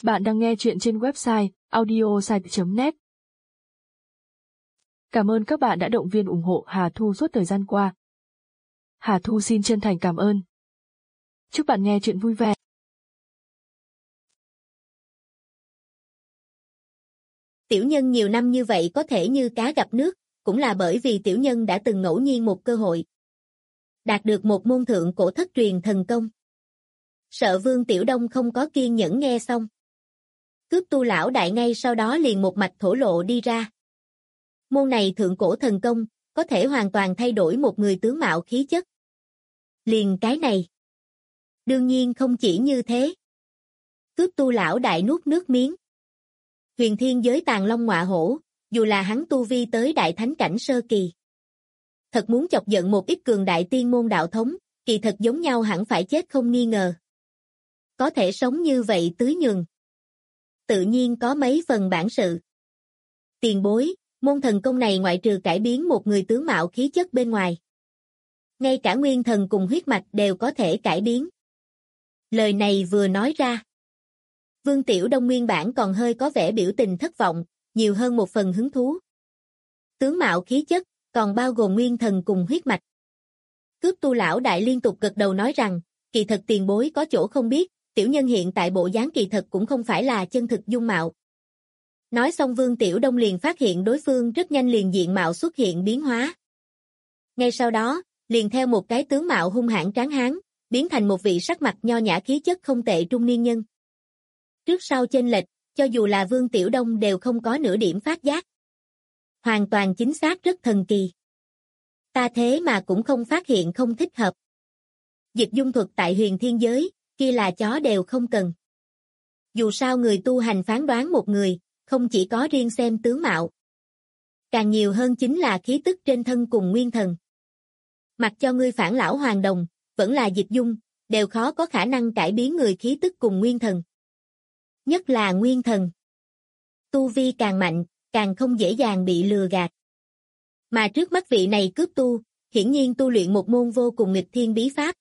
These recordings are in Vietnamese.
Bạn đang nghe chuyện trên website audiosite.net. Cảm ơn các bạn đã động viên ủng hộ Hà Thu suốt thời gian qua. Hà Thu xin chân thành cảm ơn. Chúc bạn nghe chuyện vui vẻ. Tiểu Nhân nhiều năm như vậy có thể như cá gặp nước, cũng là bởi vì Tiểu Nhân đã từng ngẫu nhiên một cơ hội đạt được một môn thượng cổ thất truyền thần công. Sợ Vương Tiểu Đông không có kiên nhẫn nghe xong. Cướp tu lão đại ngay sau đó liền một mạch thổ lộ đi ra. Môn này thượng cổ thần công, có thể hoàn toàn thay đổi một người tướng mạo khí chất. Liền cái này. Đương nhiên không chỉ như thế. Cướp tu lão đại nuốt nước miếng. Huyền thiên giới tàng long ngọa hổ, dù là hắn tu vi tới đại thánh cảnh sơ kỳ. Thật muốn chọc giận một ít cường đại tiên môn đạo thống, kỳ thật giống nhau hẳn phải chết không nghi ngờ. Có thể sống như vậy tưới nhường. Tự nhiên có mấy phần bản sự. Tiền bối, môn thần công này ngoại trừ cải biến một người tướng mạo khí chất bên ngoài. Ngay cả nguyên thần cùng huyết mạch đều có thể cải biến. Lời này vừa nói ra. Vương Tiểu Đông nguyên bản còn hơi có vẻ biểu tình thất vọng, nhiều hơn một phần hứng thú. Tướng mạo khí chất, còn bao gồm nguyên thần cùng huyết mạch. Cướp tu lão đại liên tục gật đầu nói rằng, kỳ thật tiền bối có chỗ không biết, Tiểu Nhân hiện tại bộ dáng kỳ thật cũng không phải là chân thực dung mạo. Nói xong Vương Tiểu Đông liền phát hiện đối phương rất nhanh liền diện mạo xuất hiện biến hóa. Ngay sau đó, liền theo một cái tướng mạo hung hãn tráng hán, biến thành một vị sắc mặt nho nhã khí chất không tệ trung niên nhân. Trước sau chênh lệch, cho dù là Vương Tiểu Đông đều không có nửa điểm phát giác. Hoàn toàn chính xác rất thần kỳ. Ta thế mà cũng không phát hiện không thích hợp. Dịch dung thuật tại huyền thiên giới, kia là chó đều không cần. Dù sao người tu hành phán đoán một người, không chỉ có riêng xem tướng mạo. Càng nhiều hơn chính là khí tức trên thân cùng nguyên thần. Mặc cho ngươi phản lão hoàng đồng, vẫn là dịch dung, đều khó có khả năng cải biến người khí tức cùng nguyên thần. Nhất là nguyên thần. Tu vi càng mạnh, càng không dễ dàng bị lừa gạt. Mà trước mắt vị này cướp tu, hiển nhiên tu luyện một môn vô cùng nghịch thiên bí pháp.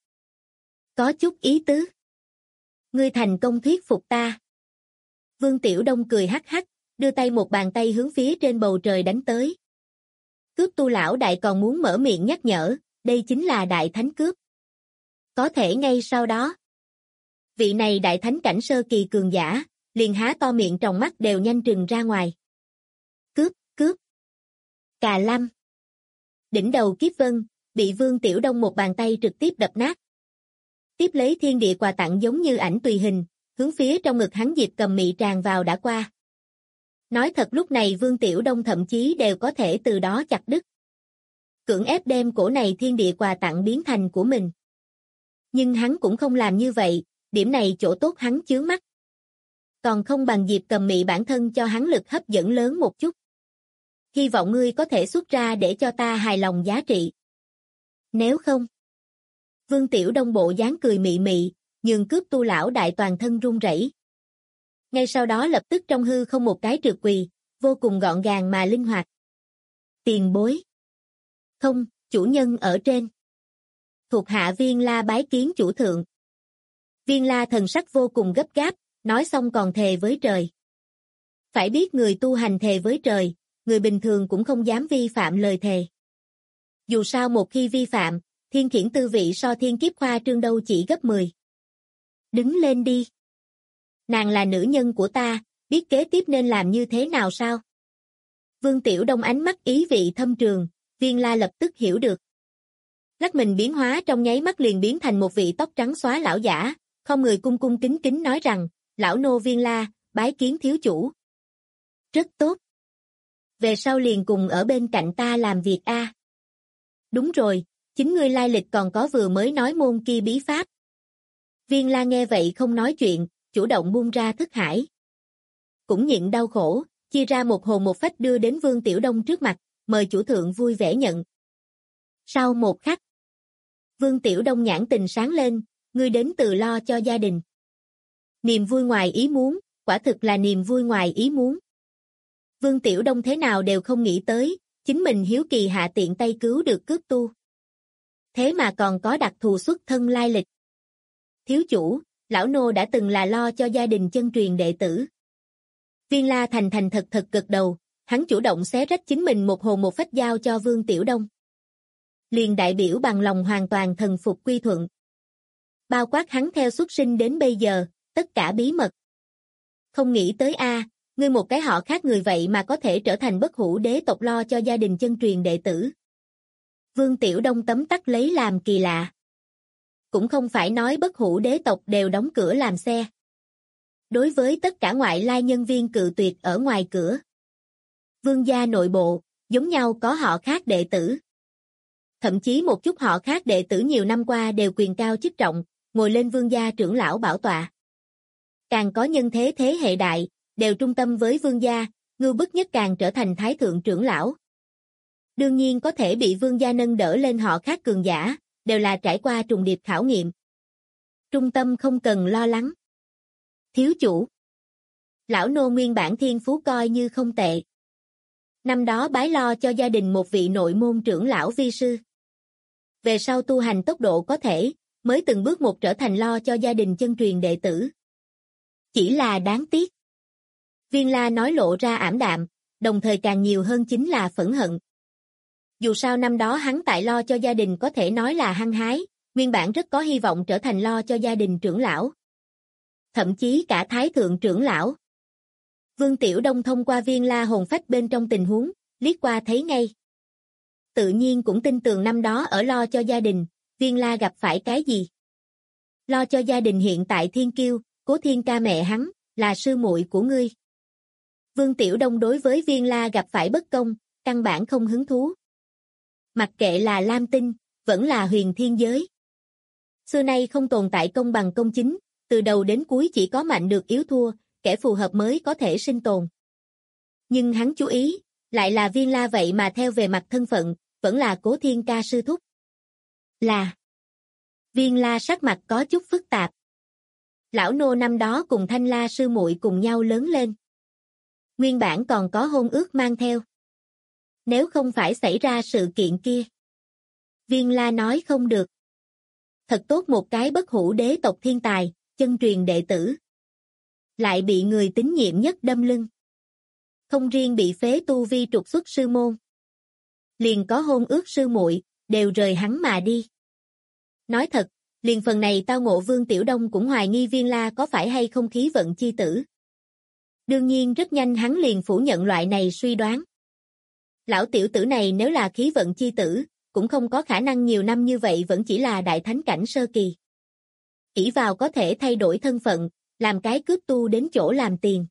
Có chút ý tứ. Ngươi thành công thuyết phục ta. Vương Tiểu Đông cười hắc hắc, đưa tay một bàn tay hướng phía trên bầu trời đánh tới. Cướp tu lão đại còn muốn mở miệng nhắc nhở, đây chính là đại thánh cướp. Có thể ngay sau đó. Vị này đại thánh cảnh sơ kỳ cường giả, liền há to miệng tròng mắt đều nhanh trừng ra ngoài. Cướp, cướp. Cà lâm. Đỉnh đầu kiếp vân, bị Vương Tiểu Đông một bàn tay trực tiếp đập nát. Tiếp lấy thiên địa quà tặng giống như ảnh tùy hình, hướng phía trong ngực hắn Diệp Cầm mị tràn vào đã qua. Nói thật lúc này Vương Tiểu Đông thậm chí đều có thể từ đó chặt đứt. Cưỡng ép đem cổ này thiên địa quà tặng biến thành của mình. Nhưng hắn cũng không làm như vậy, điểm này chỗ tốt hắn chướng mắt. Còn không bằng Diệp Cầm mị bản thân cho hắn lực hấp dẫn lớn một chút. Hy vọng ngươi có thể xuất ra để cho ta hài lòng giá trị. Nếu không. Vương Tiểu Đông bộ dáng cười mị mị, nhường cướp tu lão đại toàn thân run rẩy. Ngay sau đó lập tức trong hư không một cái trượt quỳ, vô cùng gọn gàng mà linh hoạt. Tiền bối. Không, chủ nhân ở trên. Thuộc hạ Viên La bái kiến chủ thượng. Viên La thần sắc vô cùng gấp gáp, nói xong còn thề với trời. Phải biết người tu hành thề với trời, người bình thường cũng không dám vi phạm lời thề. Dù sao một khi vi phạm, thiên khiển tư vị so thiên kiếp khoa trương đâu chỉ gấp 10. Đứng lên đi. Nàng là nữ nhân của ta, biết kế tiếp nên làm như thế nào sao? Vương Tiểu Đông ánh mắt ý vị thâm trường, Viên La lập tức hiểu được. Lắc mình biến hóa trong nháy mắt liền biến thành một vị tóc trắng xóa lão giả, không người cung cung kính kính nói rằng, lão nô Viên La, bái kiến thiếu chủ. Rất tốt. Về sau liền cùng ở bên cạnh ta làm việc a. Đúng rồi, chính ngươi lai lịch còn có vừa mới nói môn kia bí pháp. Viên La nghe vậy không nói chuyện, chủ động buông ra thức hải. Cũng nhịn đau khổ, chia ra một hồn một phách đưa đến Vương Tiểu Đông trước mặt, mời chủ thượng vui vẻ nhận. Sau một khắc, Vương Tiểu Đông nhãn tình sáng lên, ngươi đến từ lo cho gia đình. Niềm vui ngoài ý muốn, quả thực là niềm vui ngoài ý muốn. Vương Tiểu Đông thế nào đều không nghĩ tới, chính mình hiếu kỳ hạ tiện tay cứu được cướp tu. Thế mà còn có đặc thù xuất thân lai lịch. Thiếu chủ, lão nô đã từng là lo cho gia đình chân truyền đệ tử. Viên La thành thành thật thật gật đầu, hắn chủ động xé rách chính mình một hồn một phách giao cho Vương Tiểu Đông. Liền đại biểu bằng lòng hoàn toàn thần phục quy thuận. Bao quát hắn theo xuất sinh đến bây giờ, tất cả bí mật. Không nghĩ tới ngươi một cái họ khác người vậy mà có thể trở thành bất hủ đế tộc lo cho gia đình chân truyền đệ tử. Vương Tiểu Đông tấm tắc lấy làm kỳ lạ. Cũng không phải nói bất hủ đế tộc đều đóng cửa làm xe. Đối với tất cả ngoại lai nhân viên cự tuyệt ở ngoài cửa. Vương gia nội bộ, giống nhau có họ khác đệ tử. Thậm chí một chút họ khác đệ tử nhiều năm qua đều quyền cao chức trọng, ngồi lên vương gia trưởng lão bảo tọa. Càng có nhân thế thế hệ đại, đều trung tâm với vương gia, ngưu bức nhất càng trở thành thái thượng trưởng lão. Đương nhiên có thể bị vương gia nâng đỡ lên họ khác cường giả, đều là trải qua trùng điệp khảo nghiệm. Trung tâm không cần lo lắng. Thiếu chủ. Lão nô nguyên bản thiên phú coi như không tệ. Năm đó bái lo cho gia đình một vị nội môn trưởng lão vi sư. Về sau tu hành tốc độ có thể, mới từng bước một trở thành lo cho gia đình chân truyền đệ tử. Chỉ là đáng tiếc. Viên La nói lộ ra ảm đạm, đồng thời càng nhiều hơn chính là phẫn hận. Dù sao năm đó hắn tại lo cho gia đình có thể nói là hăng hái, nguyên bản rất có hy vọng trở thành lo cho gia đình trưởng lão. Thậm chí cả thái thượng trưởng lão. Vương Tiểu Đông thông qua Viên La hồn phách bên trong tình huống, liếc qua thấy ngay. Tự nhiên cũng tin tưởng năm đó ở lo cho gia đình, Viên La gặp phải cái gì. Lo cho gia đình hiện tại thiên kiêu, Cố Thiên Ca mẹ hắn, là sư muội của ngươi. Vương Tiểu Đông đối với Viên La gặp phải bất công, căn bản không hứng thú. Mặc kệ là Lam Tinh, vẫn là huyền thiên giới. Xưa nay không tồn tại công bằng công chính, từ đầu đến cuối chỉ có mạnh được yếu thua, kẻ phù hợp mới có thể sinh tồn. Nhưng hắn chú ý, lại là Viên La vậy mà theo về mặt thân phận, vẫn là Cố Thiên Ca sư thúc. Là Viên La sắc mặt có chút phức tạp. Lão nô năm đó cùng Thanh La sư muội cùng nhau lớn lên. Nguyên bản còn có hôn ước mang theo. Nếu không phải xảy ra sự kiện kia. Viên La nói không được. Thật tốt một cái bất hủ đế tộc thiên tài, chân truyền đệ tử. Lại bị người tín nhiệm nhất đâm lưng. Không riêng bị phế tu vi trục xuất sư môn. Liền có hôn ước sư muội, đều rời hắn mà đi. Nói thật, liền phần này tao ngộ Vương Tiểu Đông cũng hoài nghi Viên La có phải hay không khí vận chi tử. Đương nhiên rất nhanh hắn liền phủ nhận loại này suy đoán. Lão tiểu tử này nếu là khí vận chi tử, cũng không có khả năng nhiều năm như vậy vẫn chỉ là đại thánh cảnh sơ kỳ. Ỷ vào có thể thay đổi thân phận, làm cái cướp tu đến chỗ làm tiền.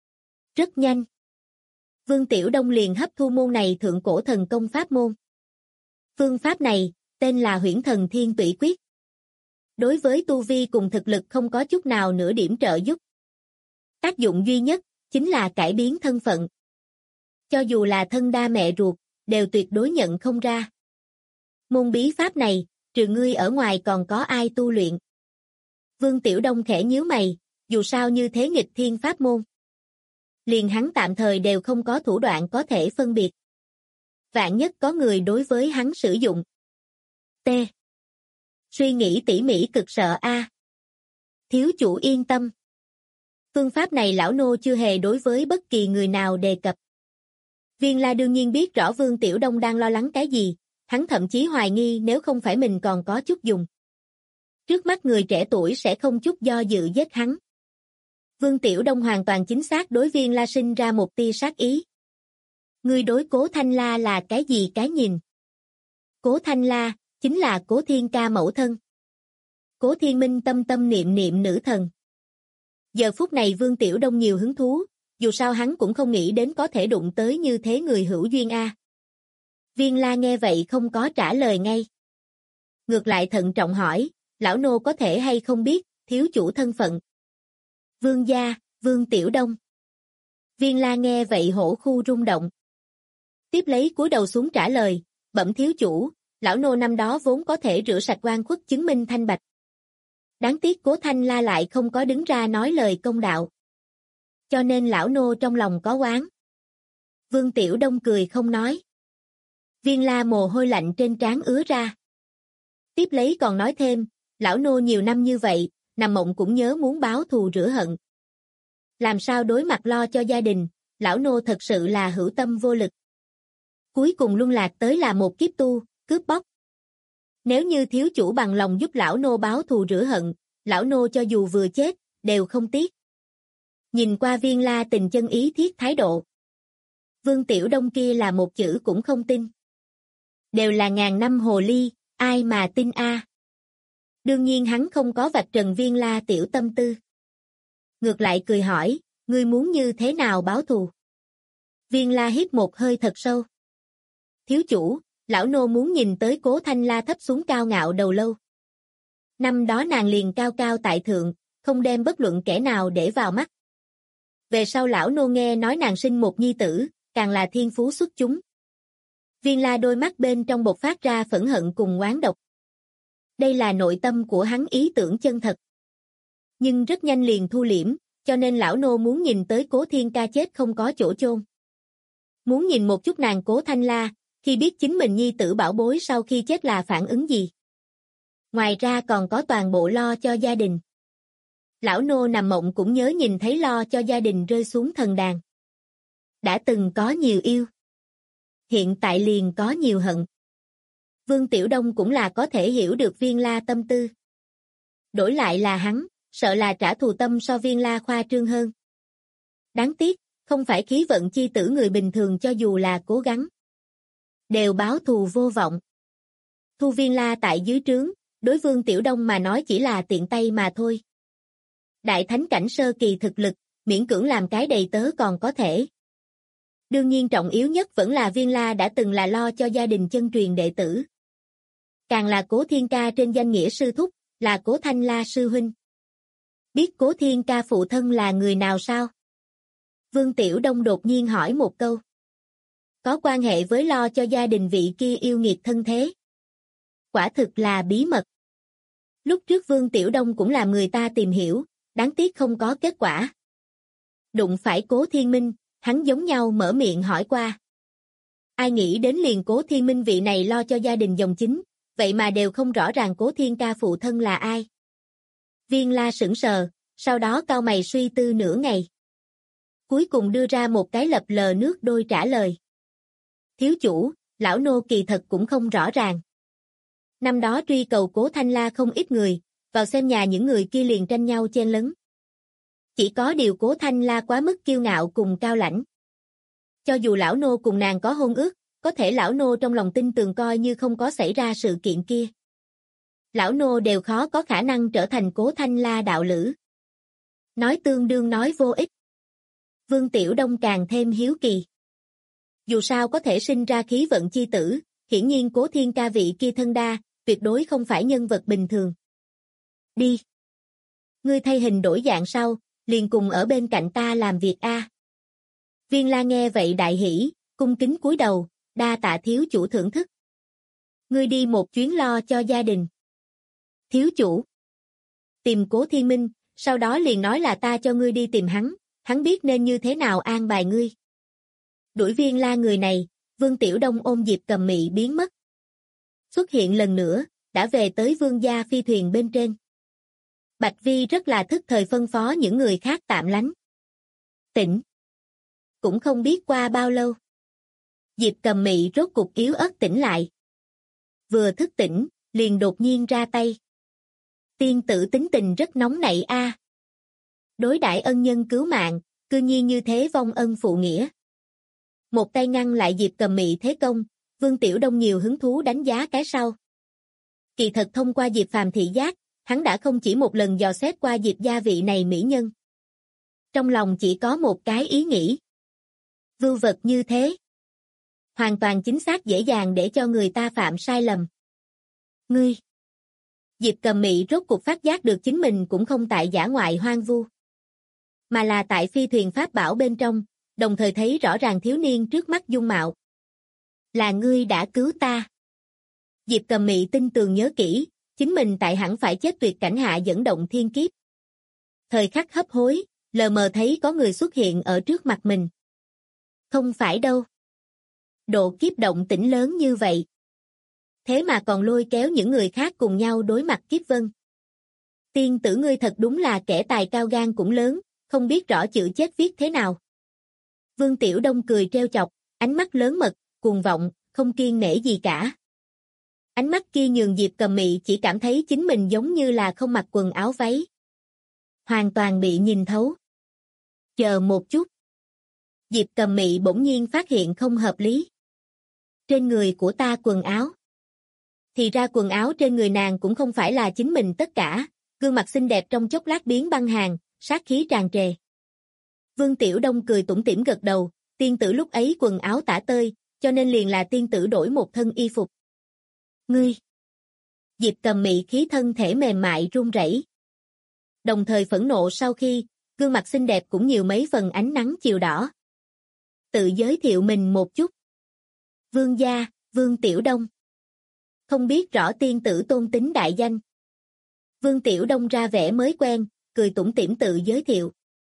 Rất nhanh. Vương Tiểu Đông liền hấp thu môn này thượng cổ thần công pháp môn. Phương pháp này, tên là Huyễn Thần Thiên Tụy Quyết. Đối với tu vi cùng thực lực không có chút nào nửa điểm trợ giúp. Tác dụng duy nhất, chính là cải biến thân phận. Cho dù là thân đa mẹ ruột, đều tuyệt đối nhận không ra. Môn bí pháp này, trừ ngươi ở ngoài còn có ai tu luyện? Vương Tiểu Đông khẽ nhíu mày, dù sao như thế nghịch thiên pháp môn. Liền hắn tạm thời đều không có thủ đoạn có thể phân biệt. Vạn nhất có người đối với hắn sử dụng. T. Suy nghĩ tỉ mỉ cực sợ Thiếu chủ yên tâm. Phương pháp này lão nô chưa hề đối với bất kỳ người nào đề cập. Viên La đương nhiên biết rõ Vương Tiểu Đông đang lo lắng cái gì, hắn thậm chí hoài nghi nếu không phải mình còn có chút dùng. Trước mắt người trẻ tuổi sẽ không chút do dự giết hắn. Vương Tiểu Đông hoàn toàn chính xác đối Viên La sinh ra một tia sát ý. Người đối Cố Thanh La là cái gì cái nhìn? Cố Thanh La, chính là Cố Thiên Ca mẫu thân. Cố Thiên Minh tâm tâm niệm niệm nữ thần. Giờ phút này Vương Tiểu Đông nhiều hứng thú, dù sao hắn cũng không nghĩ đến có thể đụng tới như thế người hữu duyên Viên La nghe vậy không có trả lời ngay. Ngược lại thận trọng hỏi, lão nô có thể hay không biết, thiếu chủ thân phận. Vương gia, Vương Tiểu Đông. Viên La nghe vậy hổ khu rung động. Tiếp lấy cúi đầu xuống trả lời, bẩm thiếu chủ, lão nô năm đó vốn có thể rửa sạch oan khuất chứng minh thanh bạch. Đáng tiếc Cố Thanh La lại không có đứng ra nói lời công đạo. Cho nên lão nô trong lòng có oán. Vương Tiểu Đông cười không nói. Viên La mồ hôi lạnh trên trán ứa ra. Tiếp lấy còn nói thêm, lão nô nhiều năm như vậy, nằm mộng cũng nhớ muốn báo thù rửa hận. Làm sao đối mặt lo cho gia đình, lão nô thật sự là hữu tâm vô lực. Cuối cùng luân lạc tới là một kiếp tu, cướp bóc. Nếu như thiếu chủ bằng lòng giúp lão nô báo thù rửa hận, lão nô cho dù vừa chết, đều không tiếc. Nhìn qua Viên La Tình chân ý thiết thái độ. Vương Tiểu Đông kia là một chữ cũng không tin. Đều là ngàn năm hồ ly, ai mà tin a? Đương nhiên hắn không có vạch trần Viên La tiểu tâm tư. Ngược lại cười hỏi, ngươi muốn như thế nào báo thù? Viên La hít một hơi thật sâu. Thiếu chủ, lão nô muốn nhìn tới Cố Thanh La thấp xuống cao ngạo đầu lâu. Năm đó nàng liền cao cao tại thượng, không đem bất luận kẻ nào để vào mắt. Về sau lão nô nghe nói nàng sinh một nhi tử, càng là thiên phú xuất chúng. Viên La đôi mắt bên trong bộc phát ra phẫn hận cùng oán độc. Đây là nội tâm của hắn ý tưởng chân thật. Nhưng rất nhanh liền thu liễm, cho nên lão nô muốn nhìn tới Cố Thiên Ca chết không có chỗ chôn. Muốn nhìn một chút nàng Cố Thanh La, khi biết chính mình nhi tử bảo bối sau khi chết là phản ứng gì. Ngoài ra còn có toàn bộ lo cho gia đình. Lão nô nằm mộng cũng nhớ nhìn thấy lo cho gia đình rơi xuống thần đàn. Đã từng có nhiều yêu. Hiện tại liền có nhiều hận. Vương Tiểu Đông cũng là có thể hiểu được Viên La tâm tư. Đổi lại là hắn, sợ là trả thù tâm so Viên La khoa trương hơn. Đáng tiếc, không phải khí vận chi tử người bình thường cho dù là cố gắng. Đều báo thù vô vọng. Thu Viên La tại dưới trướng, đối Vương Tiểu Đông mà nói chỉ là tiện tay mà thôi. Đại thánh cảnh sơ kỳ thực lực, miễn cưỡng làm cái đầy tớ còn có thể. Đương nhiên trọng yếu nhất vẫn là Viên La đã từng là lo cho gia đình chân truyền đệ tử. Càng là Cố Thiên Ca trên danh nghĩa sư thúc, là Cố Thanh La sư huynh. Biết Cố Thiên Ca phụ thân là người nào sao? Vương Tiểu Đông đột nhiên hỏi một câu. Có quan hệ với lo cho gia đình vị kia yêu nghiệt thân thế. Quả thực là bí mật. Lúc trước Vương Tiểu Đông cũng làm người ta tìm hiểu, đáng tiếc không có kết quả. Đụng phải Cố Thiên Minh, hắn giống nhau mở miệng hỏi qua. Ai nghĩ đến liền Cố Thiên Minh vị này lo cho gia đình dòng chính, vậy mà đều không rõ ràng Cố Thiên Ca phụ thân là ai. Viên La sững sờ, sau đó cau mày suy tư nửa ngày. Cuối cùng đưa ra một cái lập lờ nước đôi trả lời. Thiếu chủ, lão nô kỳ thật cũng không rõ ràng. Năm đó truy cầu Cố Thanh La không ít người, vào xem nhà những người kia liền tranh nhau chen lấn. Chỉ có điều Cố Thanh La quá mức kiêu ngạo cùng cao lãnh. Cho dù lão nô cùng nàng có hôn ước, có thể lão nô trong lòng tin tưởng coi như không có xảy ra sự kiện kia. Lão nô đều khó có khả năng trở thành Cố Thanh La đạo lữ. Nói tương đương nói vô ích. Vương Tiểu Đông càng thêm hiếu kỳ. Dù sao có thể sinh ra khí vận chi tử, hiển nhiên Cố Thiên Ca vị kia thân đa, tuyệt đối không phải nhân vật bình thường. Đi. Ngươi thay hình đổi dạng sau, liền cùng ở bên cạnh ta làm việc a. Viên La nghe vậy đại hỉ, cung kính cúi đầu, đa tạ thiếu chủ thưởng thức. Ngươi đi một chuyến lo cho gia đình. Thiếu chủ. Tìm Cố Thiên Minh, sau đó liền nói là ta cho ngươi đi tìm hắn biết nên như thế nào an bài ngươi. Đuổi Viên La người này, Vương Tiểu Đông ôm Diệp Cầm Mị biến mất. Xuất hiện lần nữa, đã về tới Vương gia phi thuyền bên trên. Bạch Vi rất là thức thời phân phó những người khác tạm lánh. Tỉnh. Cũng không biết qua bao lâu. Diệp Cầm Mị rốt cục yếu ớt tỉnh lại. Vừa thức tỉnh, liền đột nhiên ra tay. Tiên tử tính tình rất nóng nảy a. Đối đãi ân nhân cứu mạng, cư nhiên như thế vong ân phụ nghĩa. Một tay ngăn lại Diệp Cầm Mị thế công, Vương Tiểu Đông nhiều hứng thú đánh giá cái sau. Kỳ thật thông qua Diệp Phàm thị giác, hắn đã không chỉ một lần dò xét qua Diệp gia vị này mỹ nhân. Trong lòng chỉ có một cái ý nghĩ. Vưu vật như thế. Hoàn toàn chính xác dễ dàng để cho người ta phạm sai lầm. Ngươi. Diệp Cầm Mị rốt cuộc phát giác được chính mình cũng không tại dã ngoại hoang vu. Mà là tại phi thuyền pháp bảo bên trong, đồng thời thấy rõ ràng thiếu niên trước mắt dung mạo. Là ngươi đã cứu ta. Diệp Cầm Mị tin tường nhớ kỹ, chính mình tại hẳn phải chết tuyệt cảnh hạ dẫn động thiên kiếp. Thời khắc hấp hối, lờ mờ thấy có người xuất hiện ở trước mặt mình. Không phải đâu. Độ kiếp động tĩnh lớn như vậy. Thế mà còn lôi kéo những người khác cùng nhau đối mặt kiếp vân. Tiên tử ngươi thật đúng là kẻ tài cao gan cũng lớn, không biết rõ chữ chết viết thế nào. Vương Tiểu Đông cười trêu chọc, ánh mắt lớn mật, cuồng vọng, không kiêng nể gì cả. Ánh mắt kia nhường Diệp Cầm Mị chỉ cảm thấy chính mình giống như là không mặc quần áo váy. Hoàn toàn bị nhìn thấu. Chờ một chút. Diệp Cầm Mị bỗng nhiên phát hiện không hợp lý. Trên người của ta quần áo. Thì ra quần áo trên người nàng cũng không phải là chính mình tất cả, gương mặt xinh đẹp trong chốc lát biến băng hàn, sát khí tràn trề. Vương Tiểu Đông cười tủm tỉm gật đầu, tiên tử lúc ấy quần áo tả tơi, cho nên liền là tiên tử đổi một thân y phục. Ngươi! Diệp Cầm Mị khí thân thể mềm mại run rẩy. Đồng thời phẫn nộ sau khi, gương mặt xinh đẹp cũng nhiều mấy phần ánh nắng chiều đỏ. Tự giới thiệu mình một chút. Vương gia, Vương Tiểu Đông. Không biết rõ tiên tử tôn tính đại danh. Vương Tiểu Đông ra vẻ mới quen, cười tủm tỉm tự giới thiệu.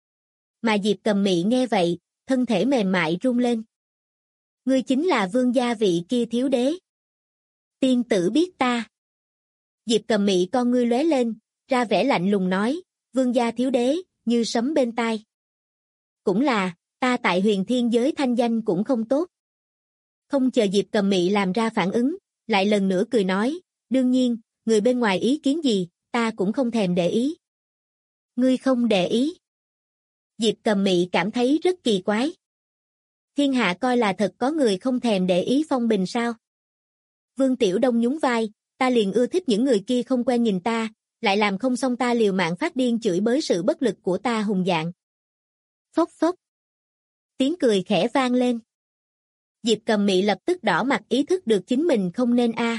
Mà Diệp Cầm Mị nghe vậy, thân thể mềm mại run lên. Ngươi chính là vương gia vị kia thiếu đế. Tiên tử biết ta. Diệp Cầm Mị con ngươi lóe lên, ra vẻ lạnh lùng nói, vương gia thiếu đế, như sấm bên tai. Cũng là, ta tại huyền thiên giới thanh danh cũng không tốt. Không chờ Diệp Cầm Mị làm ra phản ứng, lại lần nữa cười nói, đương nhiên, người bên ngoài ý kiến gì, ta cũng không thèm để ý. Ngươi không để ý. Diệp Cầm Mị cảm thấy rất kỳ quái. Thiên hạ coi là thật có người không thèm để ý phong bình sao? Vương Tiểu Đông nhún vai, ta liền ưa thích những người kia không quen nhìn ta, lại làm không xong ta liều mạng phát điên chửi bới sự bất lực của ta hùng dạng. Phốc phốc. Tiếng cười khẽ vang lên. Diệp Cầm Mị lập tức đỏ mặt ý thức được chính mình không nên a.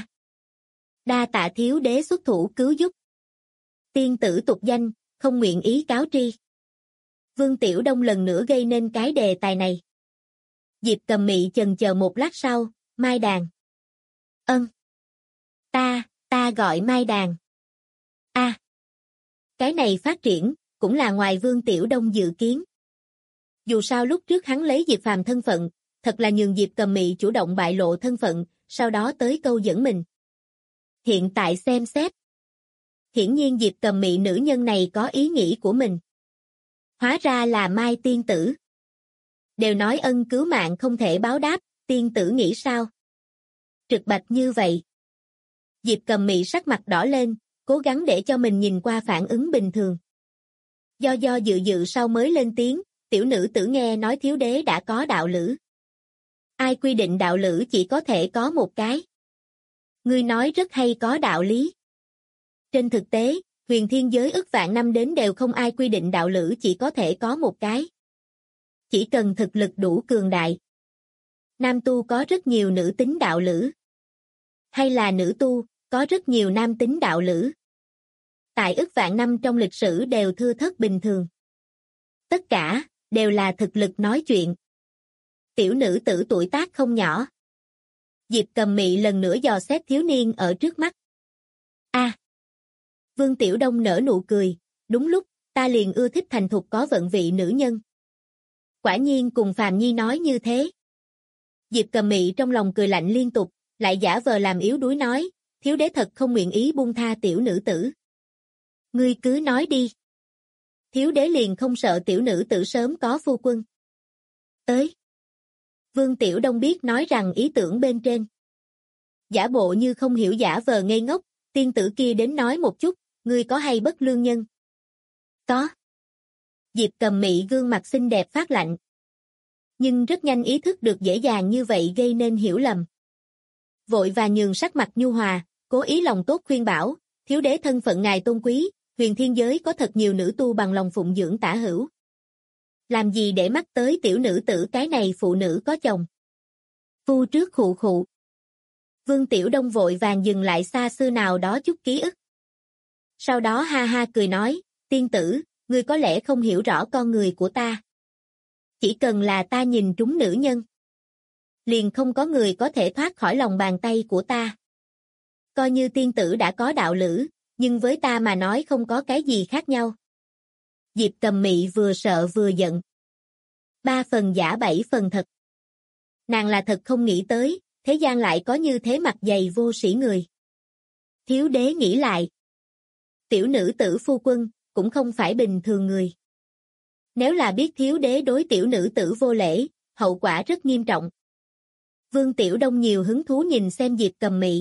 Đa tạ thiếu đế xuất thủ cứu giúp. Tiên tử tục danh, không nguyện ý cáo tri. Vương Tiểu Đông lần nữa gây nên cái đề tài này. Diệp Cầm Mị chần chờ một lát sau, Mai Đàn. Ta gọi Mai Đàn. Cái này phát triển, cũng là ngoài Vương Tiểu Đông dự kiến. Dù sao lúc trước hắn lấy Diệp Phàm thân phận, thật là nhường Diệp Cầm Mị chủ động bại lộ thân phận, sau đó tới câu dẫn mình. Hiện tại xem xét. Hiển nhiên Diệp Cầm Mị nữ nhân này có ý nghĩ của mình. Hóa ra là Mai tiên tử. Đều nói ân cứu mạng không thể báo đáp, tiên tử nghĩ sao? Trực bạch như vậy. Diệp Cầm Mị sắc mặt đỏ lên, cố gắng để cho mình nhìn qua phản ứng bình thường. Do dự sau mới lên tiếng, tiểu nữ tử nghe nói thiếu đế đã có đạo lữ. Ai quy định đạo lữ chỉ có thể có một cái? Ngươi nói rất hay có đạo lý. Trên thực tế, huyền thiên giới ức vạn năm đến đều không ai quy định đạo lữ chỉ có thể có một cái. Chỉ cần thực lực đủ cường đại. Nam tu có rất nhiều nữ tính đạo lữ. Hay là nữ tu, có rất nhiều nam tính đạo lữ. Tại ức vạn năm trong lịch sử đều thưa thớt bình thường. Tất cả, đều là thực lực nói chuyện. Tiểu nữ tử tuổi tác không nhỏ. Diệp Cầm Mị lần nữa dò xét thiếu niên ở trước mắt. Vương Tiểu Đông nở nụ cười, đúng lúc, ta liền ưa thích thành thục có vận vị nữ nhân. Quả nhiên cùng Phàm Nhi nói như thế. Diệp Cầm Mị trong lòng cười lạnh liên tục, lại giả vờ làm yếu đuối nói, thiếu đế thật không nguyện ý buông tha tiểu nữ tử. Ngươi cứ nói đi. Thiếu đế liền không sợ tiểu nữ tử sớm có phu quân. Tới. Vương Tiểu Đông biết nói rằng ý tưởng bên trên. Giả bộ như không hiểu giả vờ ngây ngốc, tiên tử kia đến nói một chút, ngươi có hay bất lương nhân? Có. Diệp Cầm Mị gương mặt xinh đẹp phát lạnh. Nhưng rất nhanh ý thức được dễ dàng như vậy gây nên hiểu lầm. Vội và nhường sắc mặt nhu hòa, cố ý lòng tốt khuyên bảo, thiếu đế thân phận ngài tôn quý, huyền thiên giới có thật nhiều nữ tu bằng lòng phụng dưỡng tả hữu. Làm gì để mắc tới tiểu nữ tử cái này phụ nữ có chồng. Phu trước khụ khụ. Vương Tiểu Đông vội vàng dừng lại xa xưa nào đó chút ký ức. Sau đó ha ha cười nói, tiên tử, ngươi có lẽ không hiểu rõ con người của ta. Chỉ cần là ta nhìn trúng nữ nhân. Liền không có người có thể thoát khỏi lòng bàn tay của ta. Coi như tiên tử đã có đạo lữ, nhưng với ta mà nói không có cái gì khác nhau. Diệp Cầm Mị vừa sợ vừa giận. 3 phần giả 7 phần thật. Nàng là thật không nghĩ tới, thế gian lại có như thế mặt dày vô sĩ người. Thiếu đế nghĩ lại. Tiểu nữ tử phu quân, cũng không phải bình thường người. Nếu là biết thiếu đế đối tiểu nữ tử vô lễ, hậu quả rất nghiêm trọng. Vương Tiểu Đông nhiều hứng thú nhìn xem Diệp Cầm Mị.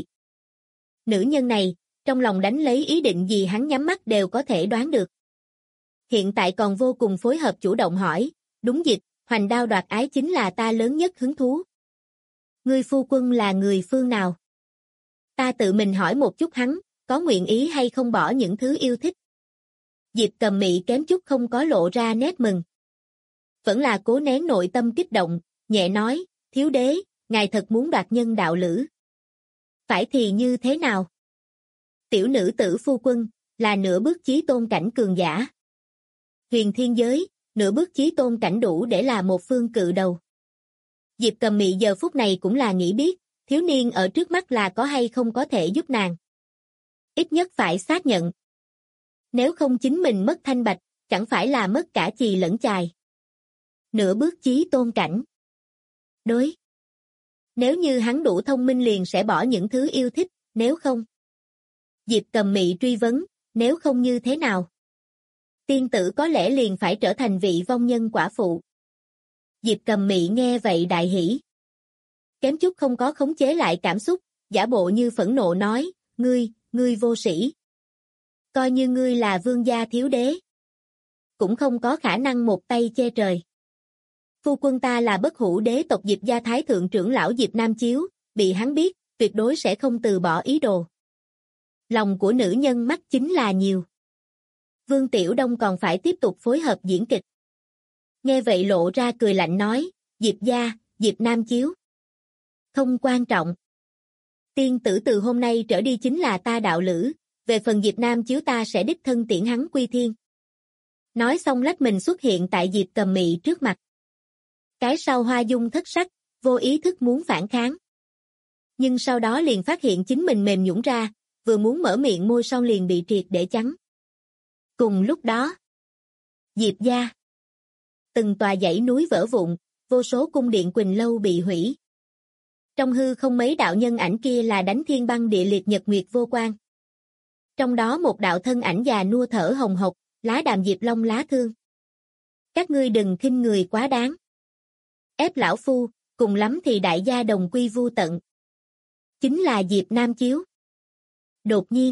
Nữ nhân này, trong lòng đánh lấy ý định gì hắn nhắm mắt đều có thể đoán được. Hiện tại còn vô cùng phối hợp chủ động hỏi, đúng Diệp, hoành đao đoạt ái chính là ta lớn nhất hứng thú. Ngươi phu quân là người phương nào? Ta tự mình hỏi một chút hắn, có nguyện ý hay không bỏ những thứ yêu thích. Diệp Cầm Mị kém chút không có lộ ra nét mừng. Vẫn là cố nén nội tâm kích động, nhẹ nói, thiếu đế, ngài thật muốn đoạt nhân đạo lữ. Phải thì như thế nào? Tiểu nữ tử phu quân, là nửa bước chí tôn cảnh cường giả. Huyền thiên giới, nửa bước chí tôn cảnh đủ để là một phương cự đầu. Diệp Cầm Mị giờ phút này cũng là nghĩ biết, thiếu niên ở trước mắt là có hay không có thể giúp nàng. Ít nhất phải xác nhận. Nếu không chính mình mất thanh bạch, chẳng phải là mất cả chì lẫn chài. Nửa bước chí tôn cảnh. Đối. Nếu như hắn đủ thông minh liền sẽ bỏ những thứ yêu thích, nếu không. Diệp Cầm Mị truy vấn, nếu không như thế nào? Tiên tử có lẽ liền phải trở thành vị vong nhân quả phụ. Diệp Cầm Mị nghe vậy đại hỉ. Kém chút không có khống chế lại cảm xúc, giả bộ như phẫn nộ nói, ngươi vô sĩ. Coi như ngươi là vương gia thiếu đế. Cũng không có khả năng một tay che trời. Phu quân ta là bất hủ đế tộc Diệp gia thái thượng trưởng lão Diệp Nam Chiếu, bị hắn biết, tuyệt đối sẽ không từ bỏ ý đồ. Lòng của nữ nhân mắt chính là nhiều. Vương Tiểu Đông còn phải tiếp tục phối hợp diễn kịch. Nghe vậy lộ ra cười lạnh nói, Diệp gia, Diệp Nam Chiếu. Không quan trọng. Tiên tử từ hôm nay trở đi chính là ta đạo lữ, về phần Diệp Nam Chiếu ta sẽ đích thân tiễn hắn quy thiên. Nói xong lách mình xuất hiện tại Diệp Cầm Mị trước mặt. Cái sau hoa dung thất sắc, vô ý thức muốn phản kháng. Nhưng sau đó liền phát hiện chính mình mềm nhũn ra, vừa muốn mở miệng môi son liền bị triệt để trắng. Cùng lúc đó, Diệp gia. Từng tòa dãy núi vỡ vụn, vô số cung điện Quỳnh lâu bị hủy. Trong hư không mấy đạo nhân ảnh kia là đánh thiên băng địa liệt nhật nguyệt vô quan. Trong đó một đạo thân ảnh già nua thở hồng hộc, lá đàm Diệp Long lá thương. Các ngươi đừng khinh người quá đáng. Ép lão phu, cùng lắm thì đại gia đồng quy vu tận. Chính là Diệp Nam Chiếu. Đột nhiên.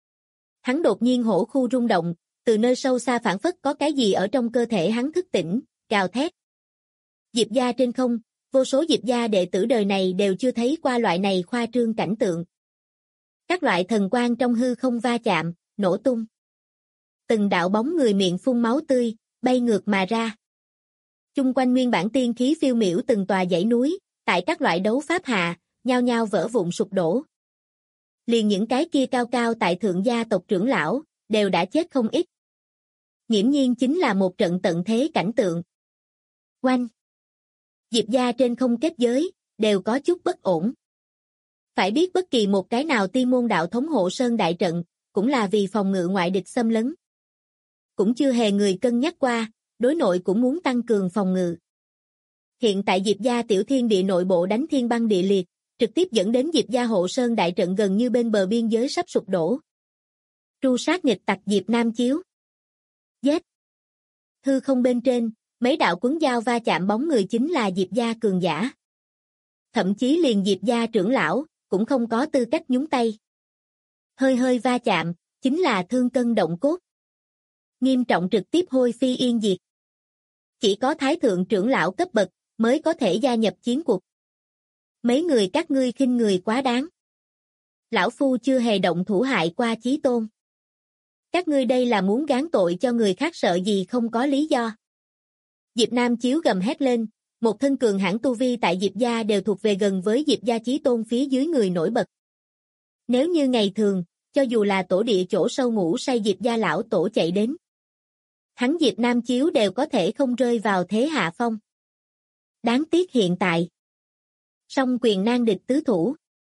Hắn đột nhiên hổ khu rung động, từ nơi sâu xa phảng phất có cái gì ở trong cơ thể hắn thức tỉnh, gào thét. Diệp gia trên không, vô số Diệp gia đệ tử đời này đều chưa thấy qua loại này khoa trương cảnh tượng. Các loại thần quang trong hư không va chạm, nổ tung. Từng đạo bóng người miệng phun máu tươi, bay ngược mà ra. Chung quanh nguyên bản tiên khí phiêu miểu từng tòa dãy núi, tại các loại đấu pháp hạ, nhao nhao vỡ vụn sụp đổ. Liền những cái kia cao cao tại thượng gia tộc trưởng lão, đều đã chết không ít. Nghiễm nhiên chính là một trận tận thế cảnh tượng. Oanh! Diệp gia trên không kết giới, đều có chút bất ổn. Phải biết bất kỳ một cái nào tiên môn đạo thống hộ sơn đại trận, cũng là vì phòng ngự ngoại địch xâm lấn. Cũng chưa hề người cân nhắc qua, đối nội cũng muốn tăng cường phòng ngự. Hiện tại Diệp gia tiểu thiên địa nội bộ đánh thiên băng địa liệt, trực tiếp dẫn đến Diệp gia hộ sơn đại trận gần như bên bờ biên giới sắp sụp đổ. Tru sát nghịch tặc Diệp Nam Chiếu. Giết! Hư không bên trên, mấy đạo cuốn dao va chạm bóng người chính là Diệp gia cường giả. Thậm chí liền Diệp gia trưởng lão, cũng không có tư cách nhúng tay. Hơi hơi va chạm, chính là thương cân động cốt. Nghiêm trọng trực tiếp hôi phi yên diệt. Chỉ có thái thượng trưởng lão cấp bậc, mới có thể gia nhập chiến cuộc. Mấy người các ngươi khinh người quá đáng. Lão phu chưa hề động thủ hại qua chí tôn. Các ngươi đây là muốn gán tội cho người khác sợ gì không có lý do. Diệp Nam Chiếu gầm hét lên, một thân cường hãn tu vi tại Diệp gia đều thuộc về gần với Diệp gia chí tôn phía dưới người nổi bật. Nếu như ngày thường, cho dù là tổ địa chỗ sâu ngủ say Diệp gia lão tổ chạy đến, hắn Diệp Nam Chiếu đều có thể không rơi vào thế hạ phong. Đáng tiếc hiện tại. Song quyền nan địch tứ thủ.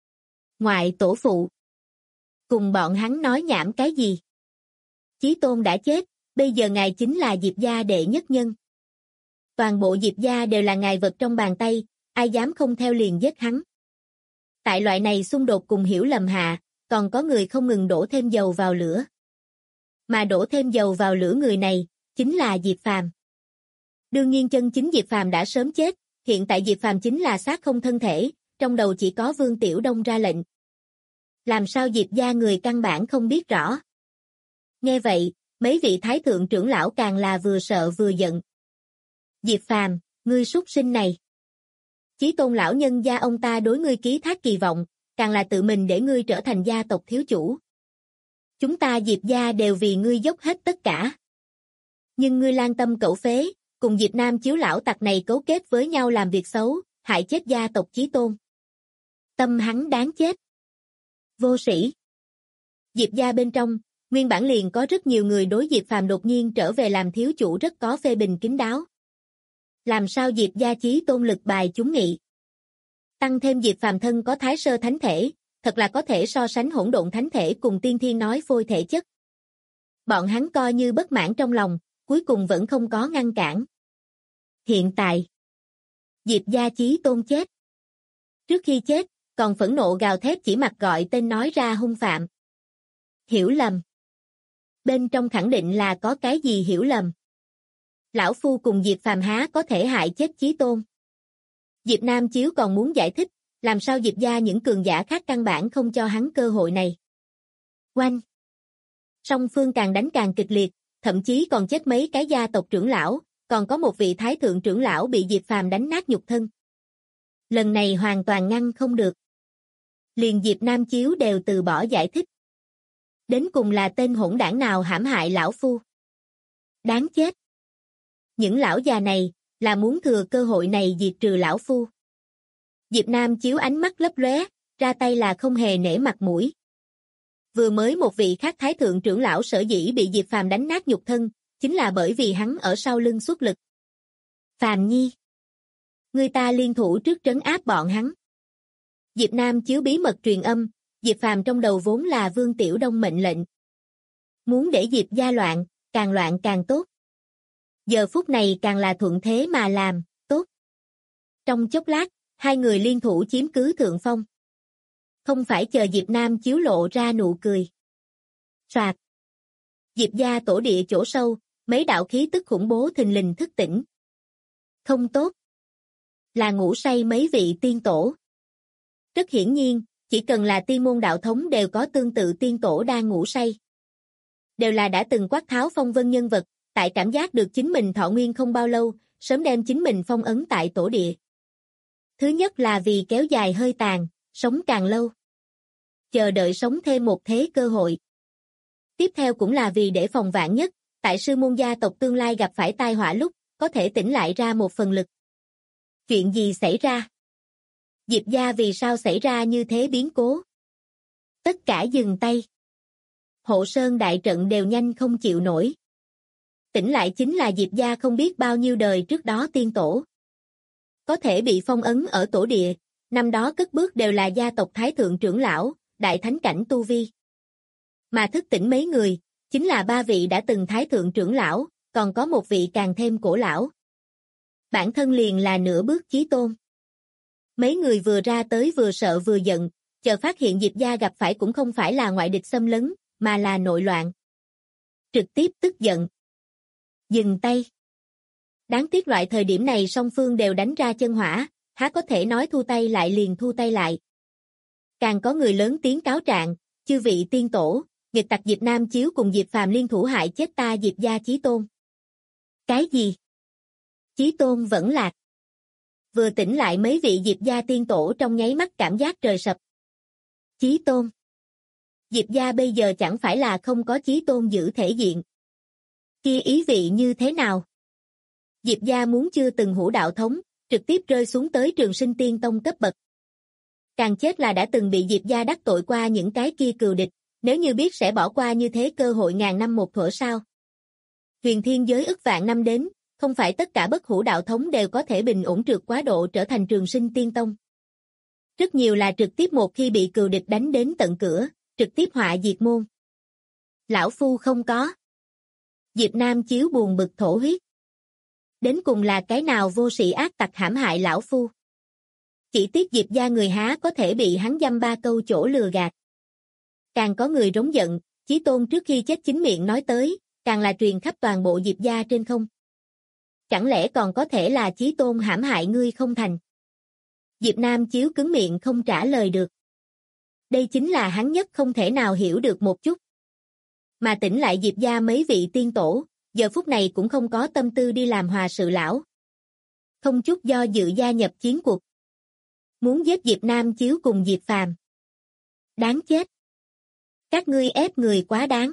Ngoại tổ phụ. Cùng bọn hắn nói nhảm cái gì? Chí tôn đã chết, bây giờ ngài chính là Diệp gia đệ nhất nhân. Toàn bộ Diệp gia đều là ngài vật trong bàn tay, ai dám không theo liền giết hắn. Tại loại này xung đột cùng hiểu lầm hạ, còn có người không ngừng đổ thêm dầu vào lửa. Mà đổ thêm dầu vào lửa người này, chính là Diệp Phàm. Đương nhiên chân chính Diệp Phàm đã sớm chết, hiện tại Diệp Phàm chính là xác không thân thể, trong đầu chỉ có Vương Tiểu Đông ra lệnh. Làm sao Diệp gia người căn bản không biết rõ. Nghe vậy, mấy vị thái thượng trưởng lão càng là vừa sợ vừa giận. Diệp Phàm, ngươi súc sinh này. Chí Tôn lão nhân gia ông ta đối ngươi ký thác kỳ vọng, càng là tự mình để ngươi trở thành gia tộc thiếu chủ. Chúng ta Diệp gia đều vì ngươi dốc hết tất cả. Nhưng ngươi lang tâm cẩu phế, cùng Diệp Nam Chiếu lão tặc này cấu kết với nhau làm việc xấu, hại chết gia tộc Chí Tôn. Tâm hắn đáng chết. Vô sĩ. Diệp gia bên trong, nguyên bản liền có rất nhiều người đối Diệp Phàm đột nhiên trở về làm thiếu chủ rất có phê bình kín đáo. Làm sao Diệp gia Chí Tôn lực bài chúng nghị. Tăng thêm Diệp Phàm thân có Thái Sơ Thánh Thể, thật là có thể so sánh Hỗn Độn Thánh Thể cùng Tiên Thiên nói phôi thể chất. Bọn hắn coi như bất mãn trong lòng, cuối cùng vẫn không có ngăn cản. Hiện tại, Diệp gia Chí Tôn chết. Trước khi chết, còn phẫn nộ gào thét chỉ mặt gọi tên nói ra hung phạm. Hiểu lầm. Bên trong khẳng định là có cái gì hiểu lầm. Lão Phu cùng Diệp Phàm há có thể hại chết Chí Tôn. Diệp Nam Chiếu còn muốn giải thích, làm sao Diệp gia những cường giả khác căn bản không cho hắn cơ hội này. Oanh! Song phương càng đánh càng kịch liệt, thậm chí còn chết mấy cái gia tộc trưởng lão, còn có một vị thái thượng trưởng lão bị Diệp Phàm đánh nát nhục thân. Lần này hoàn toàn ngăn không được. Liền Diệp Nam Chiếu đều từ bỏ giải thích. Đến cùng là tên hỗn đảng nào hãm hại lão Phu. Đáng chết. Những lão già này, là muốn thừa cơ hội này diệt trừ lão Phu. Diệp Nam Chiếu ánh mắt lấp lóe, ra tay là không hề nể mặt mũi. Vừa mới một vị khác thái thượng trưởng lão sở dĩ bị Diệp Phàm đánh nát nhục thân, chính là bởi vì hắn ở sau lưng xuất lực. Phàm Nhi. Người ta liên thủ trước trấn áp bọn hắn. Diệp Nam Chiếu bí mật truyền âm, Diệp Phàm trong đầu vốn là Vương Tiểu Đông mệnh lệnh. Muốn để Diệp gia loạn càng tốt. Giờ phút này càng là thuận thế mà làm, tốt. Trong chốc lát, hai người liên thủ chiếm cứ thượng phong. Không phải chờ Diệp Nam Chiếu lộ ra nụ cười. Soạt. Diệp gia tổ địa chỗ sâu, mấy đạo khí tức khủng bố thình lình thức tỉnh. Không tốt. Là ngủ say mấy vị tiên tổ. Rất hiển nhiên, chỉ cần là tiên môn đạo thống đều có tương tự tiên tổ đang ngủ say. Đều là đã từng quát tháo phong vân nhân vật, tại cảm giác được chính mình thọ nguyên không bao lâu, sớm đem chính mình phong ấn tại tổ địa. Thứ nhất là vì kéo dài hơi tàn, sống càng lâu. Chờ đợi sống thêm một thế cơ hội. Tiếp theo cũng là vì để phòng vạn nhất, tại sư môn gia tộc tương lai gặp phải tai họa lúc, có thể tỉnh lại ra một phần lực. Chuyện gì xảy ra? Diệp gia vì sao xảy ra như thế biến cố? Tất cả dừng tay. Hộ sơn đại trận đều nhanh không chịu nổi. Tỉnh lại chính là Diệp gia không biết bao nhiêu đời trước đó tiên tổ. Có thể bị phong ấn ở tổ địa, năm đó cất bước đều là gia tộc thái thượng trưởng lão, đại thánh cảnh tu vi. Mà thức tỉnh mấy người, chính là ba vị đã từng thái thượng trưởng lão, còn có một vị càng thêm cổ lão. Bản thân liền là nửa bước chí tôn. Mấy người vừa ra tới vừa sợ vừa giận, chờ phát hiện Diệp gia gặp phải cũng không phải là ngoại địch xâm lấn, mà là nội loạn. Trực tiếp tức giận. Dừng tay. Đáng tiếc loại thời điểm này song phương đều đánh ra chân hỏa, há có thể nói thu tay lại liền thu tay lại. Càng có người lớn tiếng cáo trạng, chư vị tiên tổ, nghịch tặc Diệp Nam Chiếu cùng Diệp Phàm liên thủ hại chết ta Diệp gia Chí Tôn. Cái gì? Chí Tôn vẫn lạc. Vừa tỉnh lại mấy vị Diệp gia tiên tổ trong nháy mắt cảm giác trời sập. Chí Tôn. Diệp gia bây giờ chẳng phải là không có Chí Tôn giữ thể diện. Kia ý vị như thế nào? Diệp gia muốn chưa từng hữu đạo thống, trực tiếp rơi xuống tới Trường Sinh Tiên Tông cấp bậc. Càng chết là đã từng bị Diệp gia đắc tội qua những cái kia cừu địch, nếu như biết sẽ bỏ qua như thế cơ hội ngàn năm một thuở sao. Huyền thiên giới ức vạn năm đến, không phải tất cả bất hữu đạo thống đều có thể bình ổn trượt quá độ trở thành Trường Sinh Tiên Tông. Rất nhiều là trực tiếp một khi bị cừu địch đánh đến tận cửa, trực tiếp họa diệt môn. Lão Phu không có. Diệp Nam Chiếu buồn bực thổ huyết. Đến cùng là cái nào vô sĩ ác tặc hãm hại lão Phu. Chỉ tiếc Diệp gia người há có thể bị hắn dăm ba câu chỗ lừa gạt. Càng có người rống giận, Chí Tôn trước khi chết chính miệng nói tới, càng là truyền khắp toàn bộ Diệp gia trên không. Chẳng lẽ còn có thể là Chí Tôn hãm hại ngươi không thành? Diệp Nam Chiếu cứng miệng không trả lời được. Đây chính là hắn nhất không thể nào hiểu được một chút. Mà tỉnh lại Diệp gia mấy vị tiên tổ, giờ phút này cũng không có tâm tư đi làm hòa sự lão. Không chút do dự gia nhập chiến cuộc. Muốn giết Diệp Nam Chiếu cùng Diệp Phàm. Đáng chết. Các ngươi ép người quá đáng.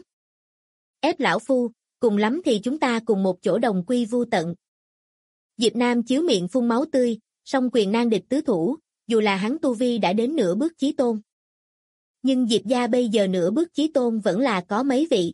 Ép lão phu, cùng lắm thì chúng ta cùng một chỗ đồng quy vu tận. Diệp Nam Chiếu miệng phun máu tươi, song quyền nan địch tứ thủ, dù là hắn tu vi đã đến nửa bước chí tôn. Nhưng Diệp gia bây giờ nửa bước chí tôn vẫn là có mấy vị.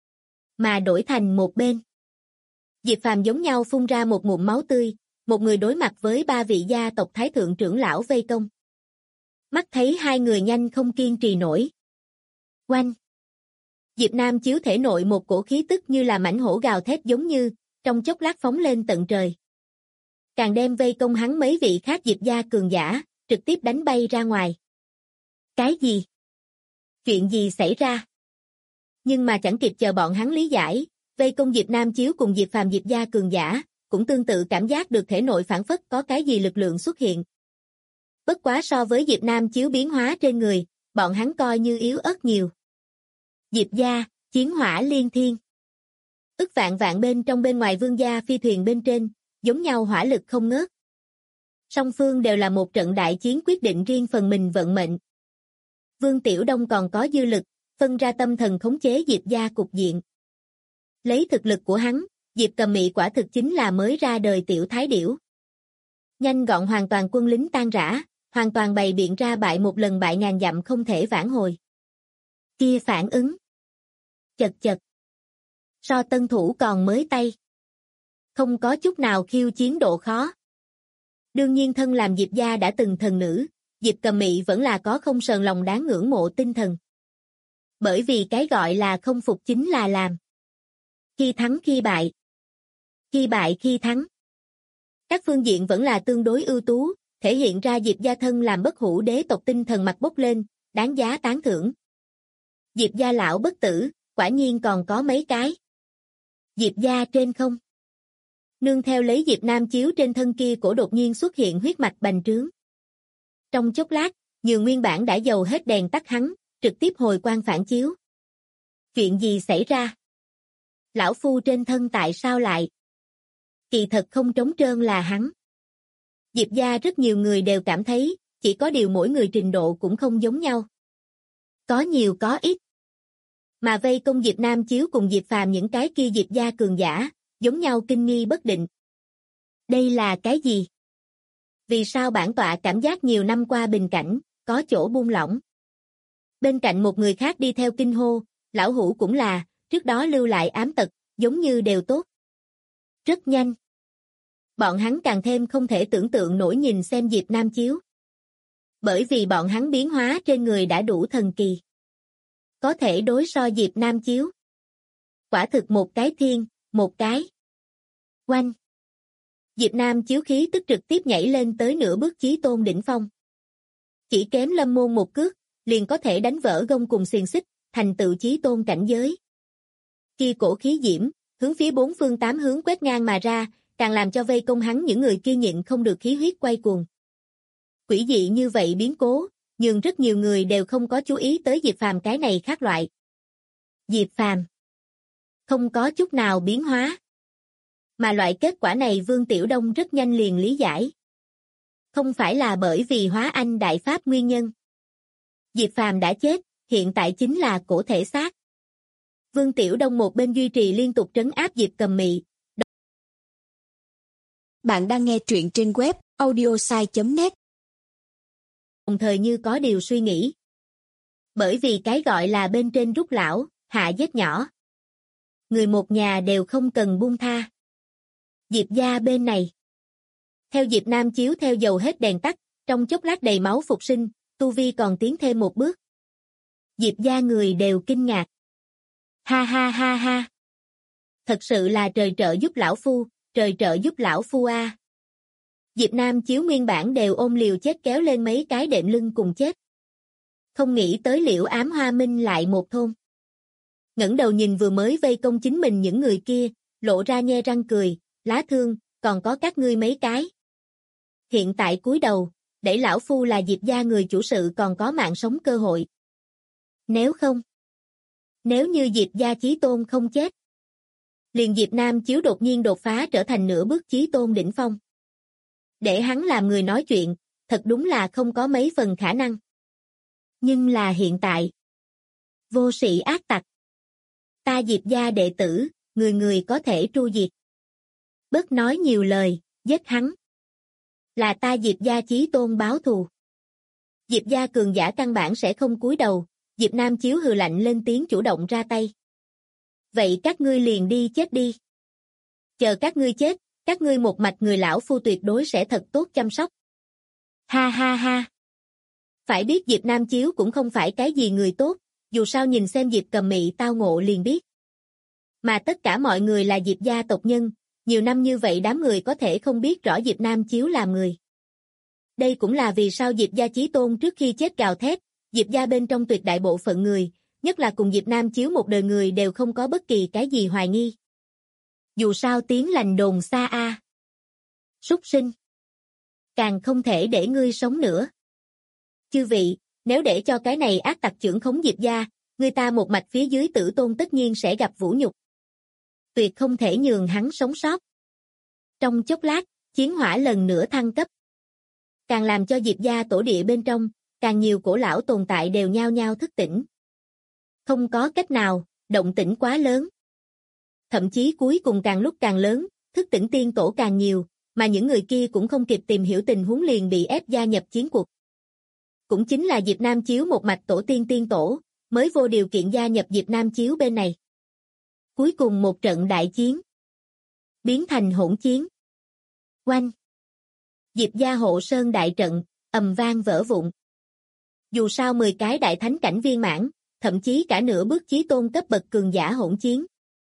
Mà đổi thành một bên. Diệp Phàm giống nhau phun ra một ngụm máu tươi, một người đối mặt với ba vị gia tộc thái thượng trưởng lão vây công. Mắt thấy hai người nhanh không kiên trì nổi. Oanh! Diệp Nam Chiếu thể nội một cổ khí tức như là mãnh hổ gào thét giống như, trong chốc lát phóng lên tận trời. Càng đem vây công hắn mấy vị khác Diệp gia cường giả, trực tiếp đánh bay ra ngoài. Cái gì? Chuyện gì xảy ra? Nhưng mà chẳng kịp chờ bọn hắn lý giải, vây công Diệp Nam Chiếu cùng Diệp Phàm Diệp gia cường giả, cũng tương tự cảm giác được thể nội phản phất có cái gì lực lượng xuất hiện. Bất quá so với Diệp Nam Chiếu biến hóa trên người, bọn hắn coi như yếu ớt nhiều. Diệp gia, chiến hỏa liên thiên. Ức vạn vạn bên trong bên ngoài vương gia phi thuyền bên trên, giống nhau hỏa lực không ngớt. Song phương đều là một trận đại chiến quyết định riêng phần mình vận mệnh. Vương Tiểu Đông còn có dư lực, phân ra tâm thần khống chế Diệp gia cục diện. Lấy thực lực của hắn, Diệp Cầm Mị quả thực chính là mới ra đời tiểu thái điểu. Nhanh gọn hoàn toàn quân lính tan rã, hoàn toàn bày biện ra bại một lần bại ngàn dặm không thể vãn hồi. Kia phản ứng. Chật chật. So tân thủ còn mới tay. Không có chút nào khiêu chiến độ khó. Đương nhiên thân làm Diệp gia đã từng thần nữ, Diệp Cầm Mị vẫn là có không sờn lòng đáng ngưỡng mộ tinh thần. Bởi vì cái gọi là không phục chính là làm. Khi thắng khi bại. Khi bại khi thắng. Các phương diện vẫn là tương đối ưu tú, thể hiện ra Diệp gia thân làm bất hủ đế tộc tinh thần mặt bốc lên, đáng giá tán thưởng. Diệp gia lão bất tử, quả nhiên còn có mấy cái. Diệp gia trên không. Nương theo lấy Diệp Nam Chiếu trên thân kia cổ đột nhiên xuất hiện huyết mạch bành trướng. Trong chốc lát, nhường nguyên bản đã dầu hết đèn tắt hắn, trực tiếp hồi quang phản chiếu. Chuyện gì xảy ra? Lão phu trên thân tại sao lại? Kỳ thật không trống trơn là hắn. Diệp gia rất nhiều người đều cảm thấy, chỉ có điều mỗi người trình độ cũng không giống nhau. Có nhiều có ít. Mà vây công Diệp Nam Chiếu cùng Diệp Phàm những cái kia Diệp gia cường giả, giống nhau kinh nghi bất định. Đây là cái gì? Vì sao bản tọa cảm giác nhiều năm qua bình cảnh, có chỗ buông lỏng? Bên cạnh một người khác đi theo kinh hô, lão hủ cũng là, trước đó lưu lại ám tật, giống như đều tốt. Rất nhanh. Bọn hắn càng thêm không thể tưởng tượng nổi nhìn xem Diệp Nam Chiếu. Bởi vì bọn hắn biến hóa trên người đã đủ thần kỳ. Có thể đối so Diệp Nam Chiếu. Quả thực một cái thiên, một cái. Oanh. Diệp Nam Chiếu khí tức trực tiếp nhảy lên tới nửa bước chí tôn đỉnh phong. Chỉ kém Lâm Môn một cước, liền có thể đánh vỡ gông cùng xiềng xích, thành tựu chí tôn cảnh giới. Kia cổ khí diễm, hướng phía bốn phương tám hướng quét ngang mà ra, càng làm cho vây công hắn những người kia nhịn không được khí huyết quay cuồng. Quỷ dị như vậy biến cố, nhưng rất nhiều người đều không có chú ý tới Diệp Phàm cái này khác loại. Diệp Phàm không có chút nào biến hóa. Mà loại kết quả này Vương Tiểu Đông rất nhanh liền lý giải. Không phải là bởi vì hóa anh đại pháp nguyên nhân. Diệp Phàm đã chết, hiện tại chính là cổ thể xác. Vương Tiểu Đông một bên duy trì liên tục trấn áp Diệp Cầm Mị. Bạn đang nghe truyện trên web audiosai.net. Đồng thời như có điều suy nghĩ. Bởi vì cái gọi là bên trên rút lão, hạ giết nhỏ. Người một nhà đều không cần buông tha. Diệp gia bên này. Theo Diệp Nam Chiếu theo dầu hết đèn tắt, trong chốc lát đầy máu phục sinh, tu vi còn tiến thêm một bước. Diệp gia người đều kinh ngạc. Ha ha ha ha. Thật sự là trời trợ giúp lão phu, trời trợ giúp lão phu a. Diệp Nam Chiếu nguyên bản đều ôm liều chết kéo lên mấy cái đệm lưng cùng chết. Không nghĩ tới Liễu Ám Hoa Minh lại một thôn. ngẩng đầu nhìn vừa mới vây công chính mình những người kia, lộ ra nhe răng cười, lá thương, còn có các ngươi mấy cái. Hiện tại cúi đầu, để lão phu là Diệp gia người chủ sự còn có mạng sống cơ hội. Nếu không, nếu như Diệp gia chí tôn không chết, liền Diệp Nam Chiếu đột nhiên đột phá trở thành nửa bước chí tôn đỉnh phong. Để hắn làm người nói chuyện, thật đúng là không có mấy phần khả năng. Nhưng là hiện tại, vô sĩ ác tặc. Ta Diệp gia đệ tử, người người có thể tru diệt. Bớt nói nhiều lời, giết hắn. Là ta Diệp gia chí tôn báo thù. Diệp gia cường giả căn bản sẽ không cúi đầu, Diệp Nam Chiếu hừ lạnh lên tiếng chủ động ra tay. Vậy các ngươi liền đi chết đi. Chờ các ngươi chết, các ngươi một mạch người lão phu tuyệt đối sẽ thật tốt chăm sóc. Ha ha ha. Phải biết Diệp Nam Chiếu cũng không phải cái gì người tốt, dù sao nhìn xem Diệp Cầm Mị tao ngộ liền biết. Mà tất cả mọi người là Diệp gia tộc nhân, nhiều năm như vậy đám người có thể không biết rõ Diệp Nam Chiếu làm người. Đây cũng là vì sao Diệp gia chí tôn trước khi chết gào thét, Diệp gia bên trong tuyệt đại bộ phận người, nhất là cùng Diệp Nam Chiếu một đời người đều không có bất kỳ cái gì hoài nghi. Dù sao tiếng lành đồn xa a. Súc sinh. Càng không thể để ngươi sống nữa. Chư vị, nếu để cho cái này ác tặc trưởng khống Diệp gia, người ta một mạch phía dưới tử tôn tất nhiên sẽ gặp vũ nhục. Tuyệt không thể nhường hắn sống sót. Trong chốc lát, chiến hỏa lần nữa thăng cấp. Càng làm cho Diệp gia tổ địa bên trong, càng nhiều cổ lão tồn tại đều nhao nhao thức tỉnh. Không có cách nào, động tĩnh quá lớn. Thậm chí cuối cùng càng lúc càng lớn, thức tỉnh tiên tổ càng nhiều, mà những người kia cũng không kịp tìm hiểu tình huống liền bị ép gia nhập chiến cuộc. Cũng chính là Diệp Nam Chiếu một mạch tổ tiên tiên tổ, mới vô điều kiện gia nhập Diệp Nam Chiếu bên này. Cuối cùng một trận đại chiến, biến thành hỗn chiến. Oanh! Diệp gia hộ sơn đại trận, ầm vang vỡ vụn. Dù sao 10 cái đại thánh cảnh viên mãn, thậm chí cả nửa bước chí tôn cấp bậc cường giả hỗn chiến.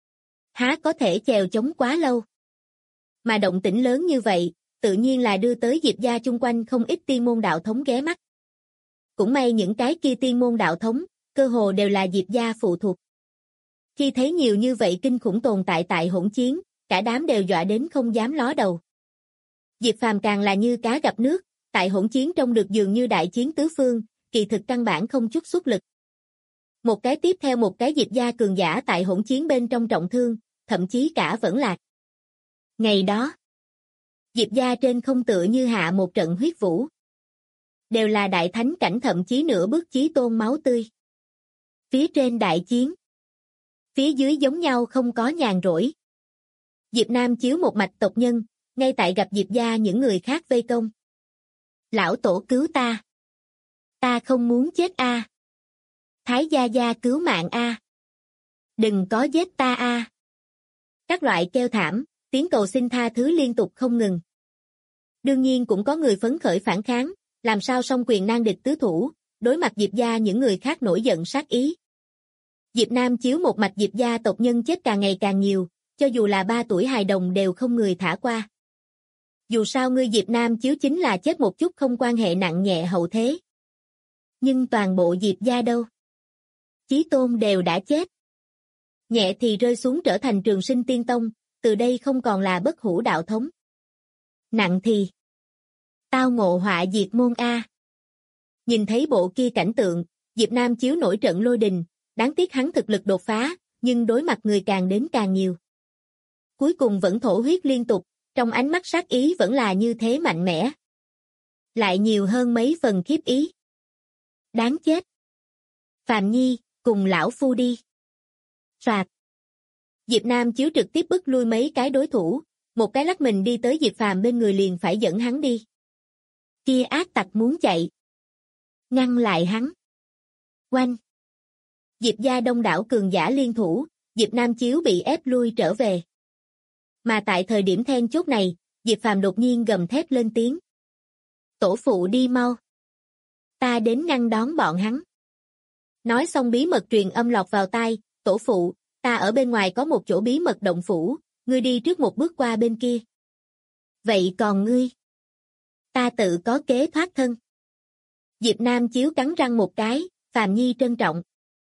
Há có thể chèo chống quá lâu. Mà động tĩnh lớn như vậy, tự nhiên là đưa tới Diệp gia chung quanh không ít tiên môn đạo thống ghé mắt. Cũng may những cái kia tiên môn đạo thống, cơ hồ đều là Diệp gia phụ thuộc. Khi thấy nhiều như vậy kinh khủng tồn tại tại hỗn chiến, cả đám đều dọa đến không dám ló đầu. Diệp Phàm càng là như cá gặp nước, tại hỗn chiến trông được dường như đại chiến tứ phương, kỳ thực căn bản không chút xuất lực. Một cái tiếp theo một cái Diệp gia cường giả tại hỗn chiến bên trong trọng thương, thậm chí cả vẫn lạc. Ngày đó, Diệp gia trên không tựa như hạ một trận huyết vũ. Đều là đại thánh cảnh thậm chí nửa bước chí tôn máu tươi. Phía trên đại chiến, phía dưới giống nhau không có nhàn rỗi. Diệp Nam Chiếu một mạch tộc nhân, ngay tại gặp Diệp gia những người khác vây công. Lão tổ cứu ta. Ta không muốn chết a. Thái gia gia cứu mạng a. Đừng có giết ta a. Các loại kêu thảm, tiếng cầu xin tha thứ liên tục không ngừng. Đương nhiên cũng có người phấn khởi phản kháng, làm sao song quyền nan địch tứ thủ, đối mặt Diệp gia những người khác nổi giận sát ý. Diệp Nam Chiếu một mạch Diệp gia tộc nhân chết càng ngày càng nhiều, cho dù là 3 tuổi hài đồng đều không người thả qua. Dù sao ngươi Diệp Nam Chiếu chính là chết một chút không quan hệ nặng nhẹ hậu thế. Nhưng toàn bộ Diệp gia đâu? Chí tôn đều đã chết. Nhẹ thì rơi xuống trở thành Trường Sinh Tiên Tông, từ đây không còn là bất hủ đạo thống. Nặng thì tao ngộ họa diệt môn a. Nhìn thấy bộ kia cảnh tượng, Diệp Nam Chiếu nổi trận lôi đình, đáng tiếc hắn thực lực đột phá, nhưng đối mặt người càng đến càng nhiều. Cuối cùng vẫn thổ huyết liên tục, trong ánh mắt sát ý vẫn là như thế mạnh mẽ. Lại nhiều hơn mấy phần khiếp ý. Đáng chết. Phàm Nhi, cùng lão phu đi. Soạt. Diệp Nam Chiếu trực tiếp bức lui mấy cái đối thủ, một cái lắc mình đi tới Diệp Phàm bên người liền phải dẫn hắn đi. Kia ác tặc muốn chạy. Ngăn lại hắn. Oanh. Diệp gia đông đảo cường giả liên thủ, Diệp Nam Chiếu bị ép lui trở về. Mà tại thời điểm then chốt này, Diệp Phàm đột nhiên gầm thét lên tiếng. Tổ phụ đi mau. Ta đến ngăn đón bọn hắn. Nói xong bí mật truyền âm lọt vào tai, tổ phụ, ta ở bên ngoài có một chỗ bí mật động phủ, ngươi đi trước một bước qua bên kia. Vậy còn ngươi? Ta tự có kế thoát thân. Diệp Nam Chiếu cắn răng một cái, Phàm Nhi trân trọng.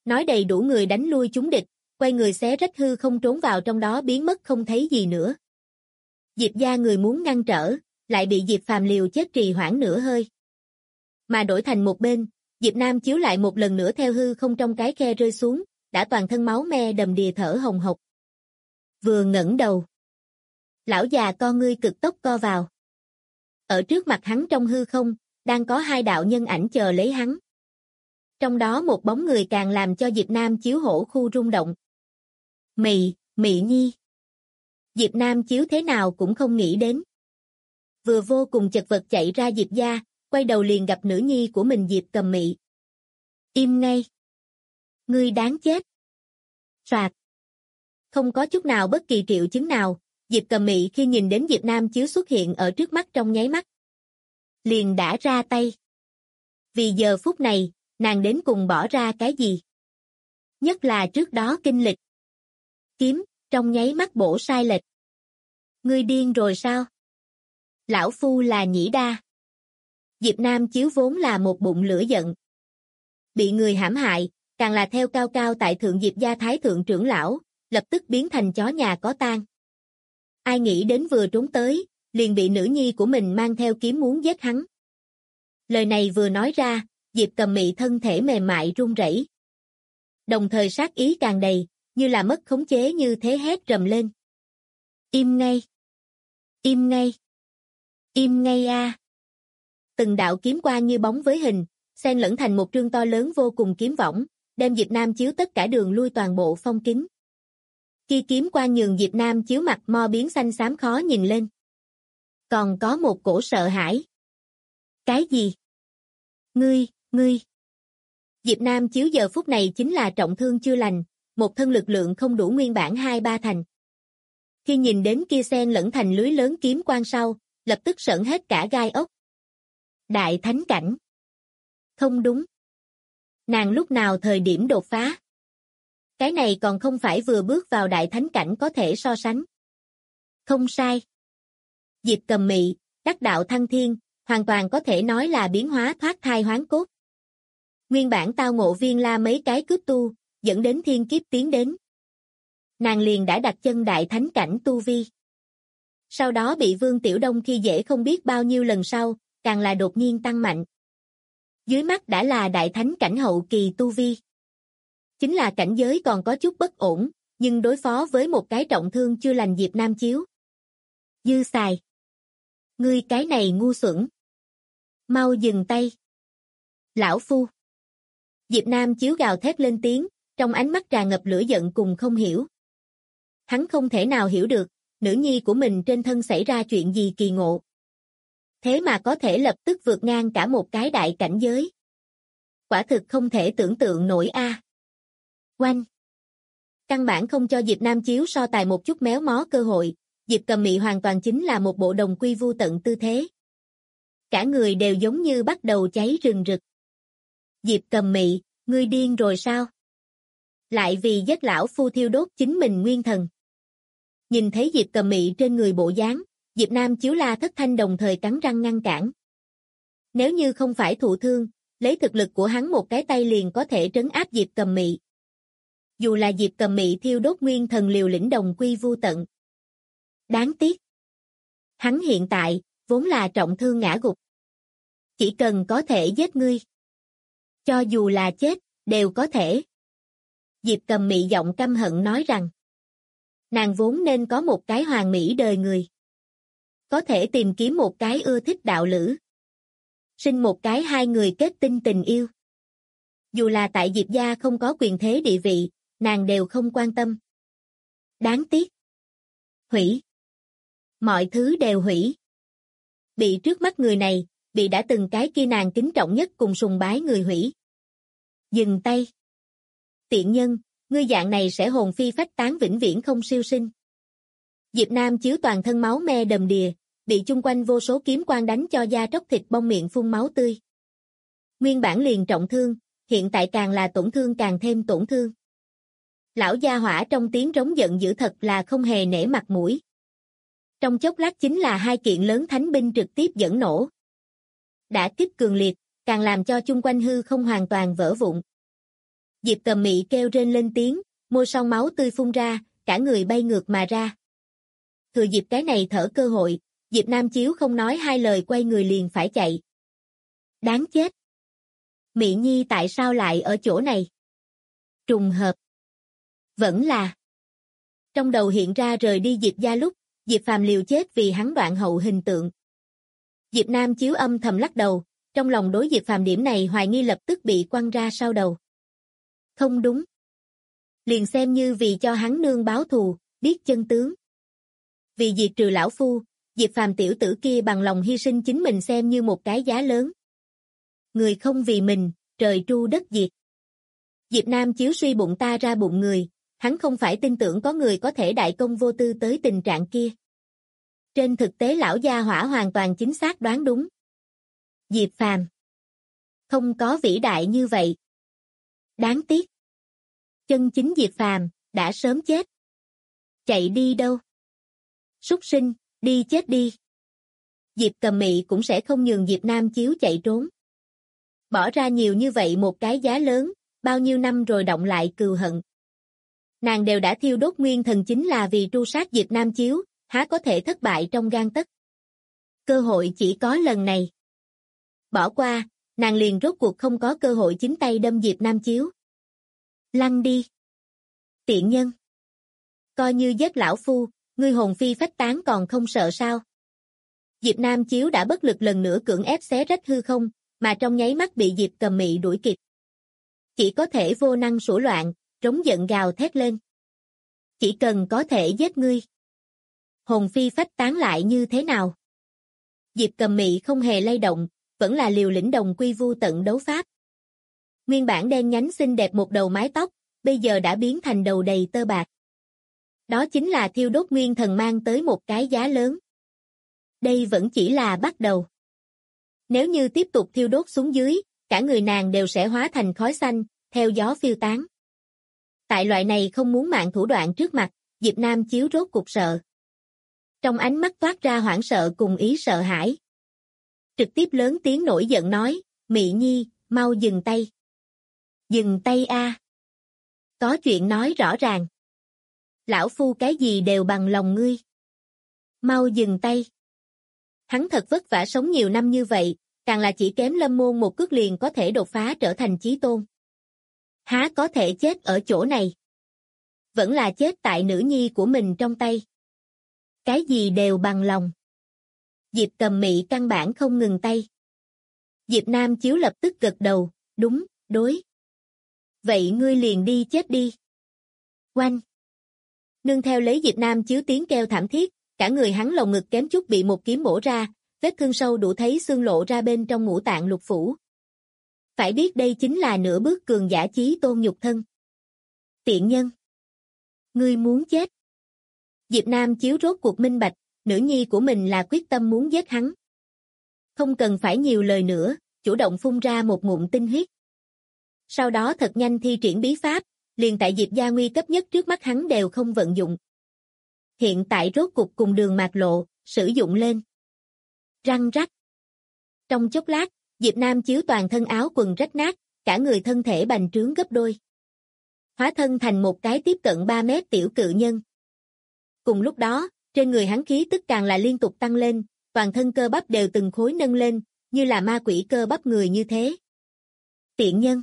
Nói đầy đủ người đánh lui chúng địch, quay người xé rách hư không trốn vào trong đó biến mất không thấy gì nữa. Diệp gia người muốn ngăn trở, lại bị Diệp Phàm liều chết trì hoãn nửa hơi. Mà đổi thành một bên, Diệp Nam Chiếu lại một lần nữa theo hư không trong cái khe rơi xuống, đã toàn thân máu me đầm đìa thở hồng hộc. Vừa ngẩng đầu, lão già con ngươi cực tốc co vào. Ở trước mặt hắn trong hư không, đang có hai đạo nhân ảnh chờ lấy hắn. Trong đó một bóng người càng làm cho Diệp Nam Chiếu hổ khu rung động. Mị Nhi. Diệp Nam Chiếu thế nào cũng không nghĩ đến. Vừa vô cùng chật vật chạy ra Diệp gia, quay đầu liền gặp nữ nhi của mình Diệp Cầm Mị. Im ngay. Ngươi đáng chết. Soạt. Không có chút nào bất kỳ triệu chứng nào, Diệp Cầm Mị khi nhìn đến Diệp Nam Chiếu xuất hiện ở trước mắt trong nháy mắt, liền đã ra tay. Vì giờ phút này, nàng đến cùng bỏ ra cái gì? Nhất là trước đó kinh lịch. Kiếm, trong nháy mắt bổ sai lệch. Ngươi điên rồi sao? Lão phu là Nhĩ Đa. Diệp Nam Chiếu vốn là một bụng lửa giận. Bị người hãm hại, càng là theo cao cao tại thượng Diệp gia thái thượng trưởng lão, lập tức biến thành chó nhà có tang. Ai nghĩ đến vừa trốn tới, liền bị nữ nhi của mình mang theo kiếm muốn giết hắn. Lời này vừa nói ra, Diệp Cầm Mị thân thể mềm mại run rẩy. Đồng thời sát ý càng đầy, như là mất khống chế như thế hét rầm lên. Im ngay! Im ngay! Im ngay a! Từng đạo kiếm quang như bóng với hình, xen lẫn thành một trương to lớn vô cùng kiếm võng, đem Diệp Nam Chiếu tất cả đường lui toàn bộ phong kín. Khi kiếm quang nhường Diệp Nam Chiếu mặt mo biến xanh xám khó nhìn lên. Còn có một cổ sợ hãi. Cái gì? Ngươi! Diệp Nam Chiếu giờ phút này chính là trọng thương chưa lành, một thân lực lượng không đủ nguyên bản 2-3 thành. Khi nhìn đến kia xen lẫn thành lưới lớn kiếm quang sau, lập tức sởn hết cả gai ốc. Đại thánh cảnh. Không đúng. Nàng lúc nào thời điểm đột phá? Cái này còn không phải vừa bước vào đại thánh cảnh có thể so sánh. Không sai. Diệp Cầm Mị, đắc đạo thăng thiên, hoàn toàn có thể nói là biến hóa thoát thai hoán cốt. Nguyên bản tao ngộ Viên La mấy cái cướp tu, dẫn đến thiên kiếp tiến đến. Nàng liền đã đặt chân đại thánh cảnh tu vi. Sau đó bị Vương Tiểu Đông khi dễ không biết bao nhiêu lần sau, càng là đột nhiên tăng mạnh. Dưới mắt đã là đại thánh cảnh hậu kỳ tu vi. Chính là cảnh giới còn có chút bất ổn, nhưng đối phó với một cái trọng thương chưa lành Diệp Nam Chiếu. Dư xài. Ngươi cái này ngu xuẩn. Mau dừng tay. Lão phu. Diệp Nam Chiếu gào thét lên tiếng, trong ánh mắt tràn ngập lửa giận cùng không hiểu. Hắn không thể nào hiểu được, nữ nhi của mình trên thân xảy ra chuyện gì kỳ ngộ. Thế mà có thể lập tức vượt ngang cả một cái đại cảnh giới. Quả thực không thể tưởng tượng nổi a. Oanh! Căn bản không cho Diệp Nam Chiếu so tài một chút méo mó cơ hội, Diệp Cầm Mị hoàn toàn chính là một bộ đồng quy vu tận tư thế. Cả người đều giống như bắt đầu cháy rừng rực. Diệp Cầm Mị, ngươi điên rồi sao? Lại vì giết lão phu thiêu đốt chính mình nguyên thần. Nhìn thấy Diệp Cầm Mị trên người bộ dáng, Diệp Nam Chiếu la thất thanh đồng thời cắn răng ngăn cản. Nếu như không phải thụ thương, lấy thực lực của hắn một cái tay liền có thể trấn áp Diệp Cầm Mị. Dù là Diệp Cầm Mị thiêu đốt nguyên thần liều lĩnh đồng quy vu tận. Đáng tiếc. Hắn hiện tại, vốn là trọng thương ngã gục. Chỉ cần có thể giết ngươi. Cho dù là chết, đều có thể. Diệp Cầm Mị giọng căm hận nói rằng. Nàng vốn nên có một cái hoàn mỹ đời người. Có thể tìm kiếm một cái ưa thích đạo lữ. Sinh một cái hai người kết tinh tình yêu. Dù là tại Diệp gia không có quyền thế địa vị, nàng đều không quan tâm. Đáng tiếc. Hủy. Mọi thứ đều hủy. Bị trước mắt người này, bị đã từng cái kia nàng kính trọng nhất cùng sùng bái người hủy. Dừng tay. Tiện nhân, ngươi dạng này sẽ hồn phi phách tán vĩnh viễn không siêu sinh. Diệp Nam Chiếu toàn thân máu me đầm đìa, bị chung quanh vô số kiếm quang đánh cho da tróc thịt bong miệng phun máu tươi. Nguyên bản liền trọng thương, hiện tại càng là tổn thương càng thêm tổn thương. Lão gia hỏa trong tiếng rống giận dữ thật là không hề nể mặt mũi. Trong chốc lát chính là hai kiện lớn thánh binh trực tiếp dẫn nổ. Đã kích cường liệt, càng làm cho chung quanh hư không hoàn toàn vỡ vụn. Diệp Cầm Mị kêu rên lên tiếng, môi son máu tươi phun ra, cả người bay ngược mà ra. Thừa dịp cái này thở cơ hội, Diệp Nam Chiếu không nói hai lời quay người liền phải chạy. Đáng chết! Mị Nhi tại sao lại ở chỗ này? Trùng hợp. Vẫn là. Trong đầu hiện ra rời đi Diệp gia lúc, Diệp Phàm liều chết vì hắn đoạn hậu hình tượng. Diệp Nam Chiếu âm thầm lắc đầu, trong lòng đối Diệp Phàm điểm này hoài nghi lập tức bị quăng ra sau đầu. Không đúng. Liền xem như vì cho hắn nương báo thù, biết chân tướng. Vì diệt trừ lão phu, Diệp Phàm tiểu tử kia bằng lòng hy sinh chính mình xem như một cái giá lớn. Người không vì mình, trời tru đất diệt. Diệp Nam Chiếu suy bụng ta ra bụng người, hắn không phải tin tưởng có người có thể đại công vô tư tới tình trạng kia. Trên thực tế lão gia hỏa hoàn toàn chính xác đoán đúng. Diệp Phàm không có vĩ đại như vậy. Đáng tiếc. Chân chính Diệp Phàm đã sớm chết. Chạy đi đâu? Súc sinh, đi chết đi. Diệp Cầm Mị cũng sẽ không nhường Diệp Nam Chiếu chạy trốn. Bỏ ra nhiều như vậy một cái giá lớn, bao nhiêu năm rồi động lại cừu hận. Nàng đều đã thiêu đốt nguyên thần chính là vì tru sát Diệp Nam Chiếu, há có thể thất bại trong gang tấc. Cơ hội chỉ có lần này. Bỏ qua, nàng liền rốt cuộc không có cơ hội chính tay đâm Diệp Nam Chiếu. Lăn đi. Tiện nhân. Coi như giết lão phu, ngươi hồn phi phách tán còn không sợ sao? Diệp Nam Chiếu đã bất lực lần nữa cưỡng ép xé rách hư không, mà trong nháy mắt bị Diệp Cầm Mị đuổi kịp. Chỉ có thể vô năng sủa loạn, trống giận gào thét lên. Chỉ cần có thể giết ngươi. Hồn phi phách tán lại như thế nào? Diệp Cầm Mị không hề lay động, vẫn là liều lĩnh đồng quy vu tận đấu pháp. Nguyên bản đen nhánh xinh đẹp một đầu mái tóc, bây giờ đã biến thành đầu đầy tơ bạc. Đó chính là thiêu đốt nguyên thần mang tới một cái giá lớn. Đây vẫn chỉ là bắt đầu. Nếu như tiếp tục thiêu đốt xuống dưới, cả người nàng đều sẽ hóa thành khói xanh, theo gió phiêu tán. Tại loại này không muốn mạng thủ đoạn trước mặt, Diệp Nam Chiếu rốt cục sợ. Trong ánh mắt toát ra hoảng sợ cùng ý sợ hãi. Trực tiếp lớn tiếng nổi giận nói, Mị Nhi, mau dừng tay. Dừng tay a. Có chuyện nói rõ ràng. Lão phu cái gì đều bằng lòng ngươi. Mau dừng tay. Hắn thật vất vả sống nhiều năm như vậy, càng là chỉ kém Lâm Môn một cước liền có thể đột phá trở thành chí tôn. Há có thể chết ở chỗ này. Vẫn là chết tại nữ nhi của mình trong tay. Cái gì đều bằng lòng. Diệp Cầm Mị căn bản không ngừng tay. Diệp Nam Chiếu lập tức gật đầu, đúng, đối. Vậy ngươi liền đi chết đi. Oanh. Nương theo lấy Diệp Nam Chiếu tiếng kêu thảm thiết, cả người hắn lồng ngực kém chút bị một kiếm bổ ra, vết thương sâu đủ thấy xương lộ ra bên trong ngũ tạng lục phủ. Phải biết đây chính là nửa bước cường giả chí tôn nhục thân. Tiện nhân. Ngươi muốn chết. Diệp Nam Chiếu rốt cuộc minh bạch, nữ nhi của mình là quyết tâm muốn giết hắn. Không cần phải nhiều lời nữa, chủ động phun ra một ngụm tinh huyết. Sau đó thật nhanh thi triển bí pháp, liền tại Diệp gia nguy cấp nhất trước mắt hắn đều không vận dụng. Hiện tại rốt cục cùng Đường Mạc Lộ, sử dụng lên. Răng rắc. Trong chốc lát, Diệp Nam Chiếu toàn thân áo quần rách nát, cả người thân thể bành trướng gấp đôi. Hóa thân thành một cái tiếp cận 3 mét tiểu cự nhân. Cùng lúc đó, trên người hắn khí tức càng là liên tục tăng lên, toàn thân cơ bắp đều từng khối nâng lên, như là ma quỷ cơ bắp người như thế. Tiện nhân.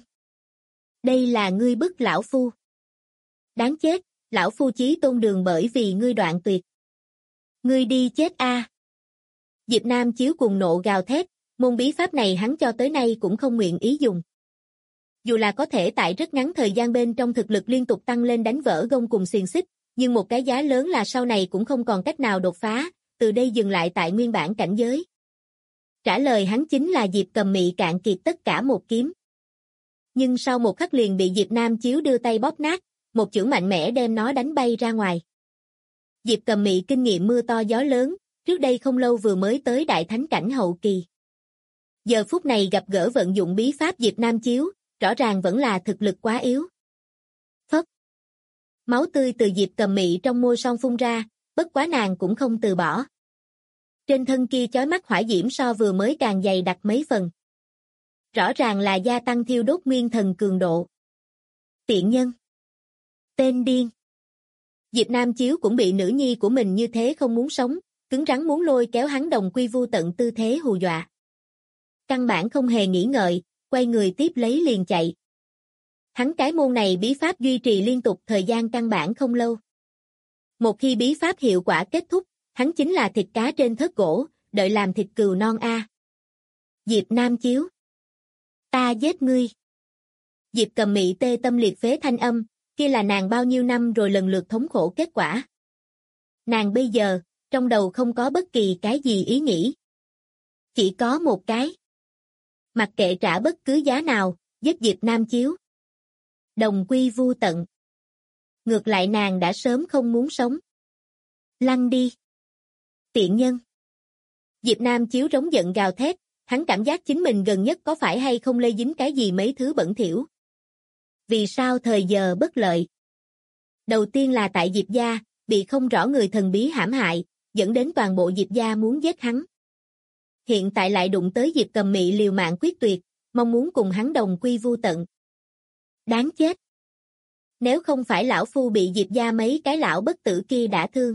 Đây là ngươi bức lão phu. Đáng chết, lão phu chí tôn đường bởi vì ngươi đoạn tuyệt. Ngươi đi chết a. Diệp Nam Chiếu cùng nộ gào thét, môn bí pháp này hắn cho tới nay cũng không nguyện ý dùng. Dù là có thể tại rất ngắn thời gian bên trong thực lực liên tục tăng lên đánh vỡ gông cùng xiềng xích, nhưng một cái giá lớn là sau này cũng không còn cách nào đột phá, từ đây dừng lại tại nguyên bản cảnh giới. Trả lời hắn chính là Diệp Cầm Mị cạn kiệt tất cả một kiếm. Nhưng sau một khắc liền bị Diệp Nam Chiếu đưa tay bóp nát, một chưởng mạnh mẽ đem nó đánh bay ra ngoài. Diệp Cầm Mị kinh nghiệm mưa to gió lớn, trước đây không lâu vừa mới tới đại thánh cảnh hậu kỳ. Giờ phút này gặp gỡ vận dụng bí pháp Diệp Nam Chiếu, rõ ràng vẫn là thực lực quá yếu. Phất. Máu tươi từ Diệp Cầm Mị trong môi son phun ra, bất quá nàng cũng không từ bỏ. Trên thân kia chói mắt hỏa diễm so vừa mới càng dày đặc mấy phần. Rõ ràng là gia tăng thiêu đốt nguyên thần cường độ. Tiện nhân. Tên điên. Diệp Nam Chiếu cũng bị nữ nhi của mình như thế không muốn sống, cứng rắn muốn lôi kéo hắn đồng quy vu tận tư thế hù dọa. Căn bản không hề nghĩ ngợi, quay người tiếp lấy liền chạy. Hắn cái môn này bí pháp duy trì liên tục thời gian căn bản không lâu. Một khi bí pháp hiệu quả kết thúc, hắn chính là thịt cá trên thớt gỗ, đợi làm thịt cừu non a. Diệp Nam Chiếu. Ta giết ngươi. Diệp Cầm Mị tê tâm liệt phế thanh âm, kia là nàng bao nhiêu năm rồi lần lượt thống khổ kết quả. Nàng bây giờ, trong đầu không có bất kỳ cái gì ý nghĩ. Chỉ có một cái. Mặc kệ trả bất cứ giá nào, giết Diệp Nam Chiếu. Đồng quy vu tận. Ngược lại nàng đã sớm không muốn sống. Lăn đi. Tiện nhân. Diệp Nam Chiếu rống giận gào thét, hắn cảm giác chính mình gần nhất có phải hay không lây dính cái gì mấy thứ bẩn thỉu. Vì sao thời giờ bất lợi? Đầu tiên là tại Diệp gia, bị không rõ người thần bí hãm hại, dẫn đến toàn bộ Diệp gia muốn giết hắn. Hiện tại lại đụng tới Diệp Cầm Mị liều mạng quyết tuyệt, mong muốn cùng hắn đồng quy vu tận. Đáng chết. Nếu không phải lão phu bị Diệp gia mấy cái lão bất tử kia đã thương,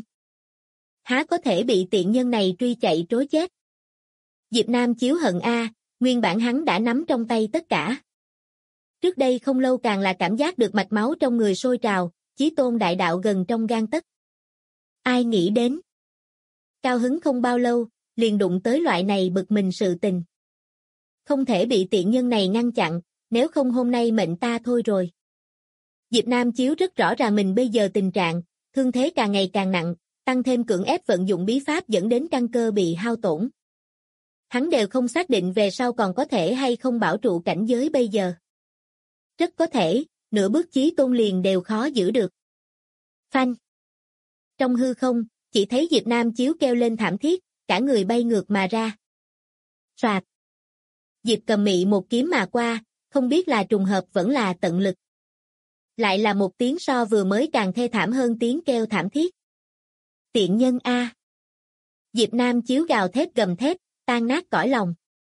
há có thể bị tiện nhân này truy chạy trối chết. Diệp Nam Chiếu hận a, nguyên bản hắn đã nắm trong tay tất cả. Trước đây không lâu càng là cảm giác được mạch máu trong người sôi trào, chí tôn đại đạo gần trong gang tấc. Ai nghĩ đến? Cao hứng không bao lâu, liền đụng tới loại này bực mình sự tình. Không thể bị tiện nhân này ngăn chặn, nếu không hôm nay mệnh ta thôi rồi. Diệp Nam Chiếu rất rõ ràng mình bây giờ tình trạng, thương thế càng ngày càng nặng, tăng thêm cưỡng ép vận dụng bí pháp dẫn đến căn cơ bị hao tổn. Hắn đều không xác định về sau còn có thể hay không bảo trụ cảnh giới bây giờ. Rất có thể, nửa bước chí tôn liền đều khó giữ được. Phanh. Trong hư không, chỉ thấy Diệp Nam Chiếu kêu lên thảm thiết, cả người bay ngược mà ra. Soạt. Diệp Cầm Mị một kiếm mà qua, không biết là trùng hợp vẫn là tận lực. Lại là một tiếng so vừa mới càng thê thảm hơn tiếng kêu thảm thiết. Tiện nhân a. Diệp Nam Chiếu gào thét gầm thét, tan nát cõi lòng.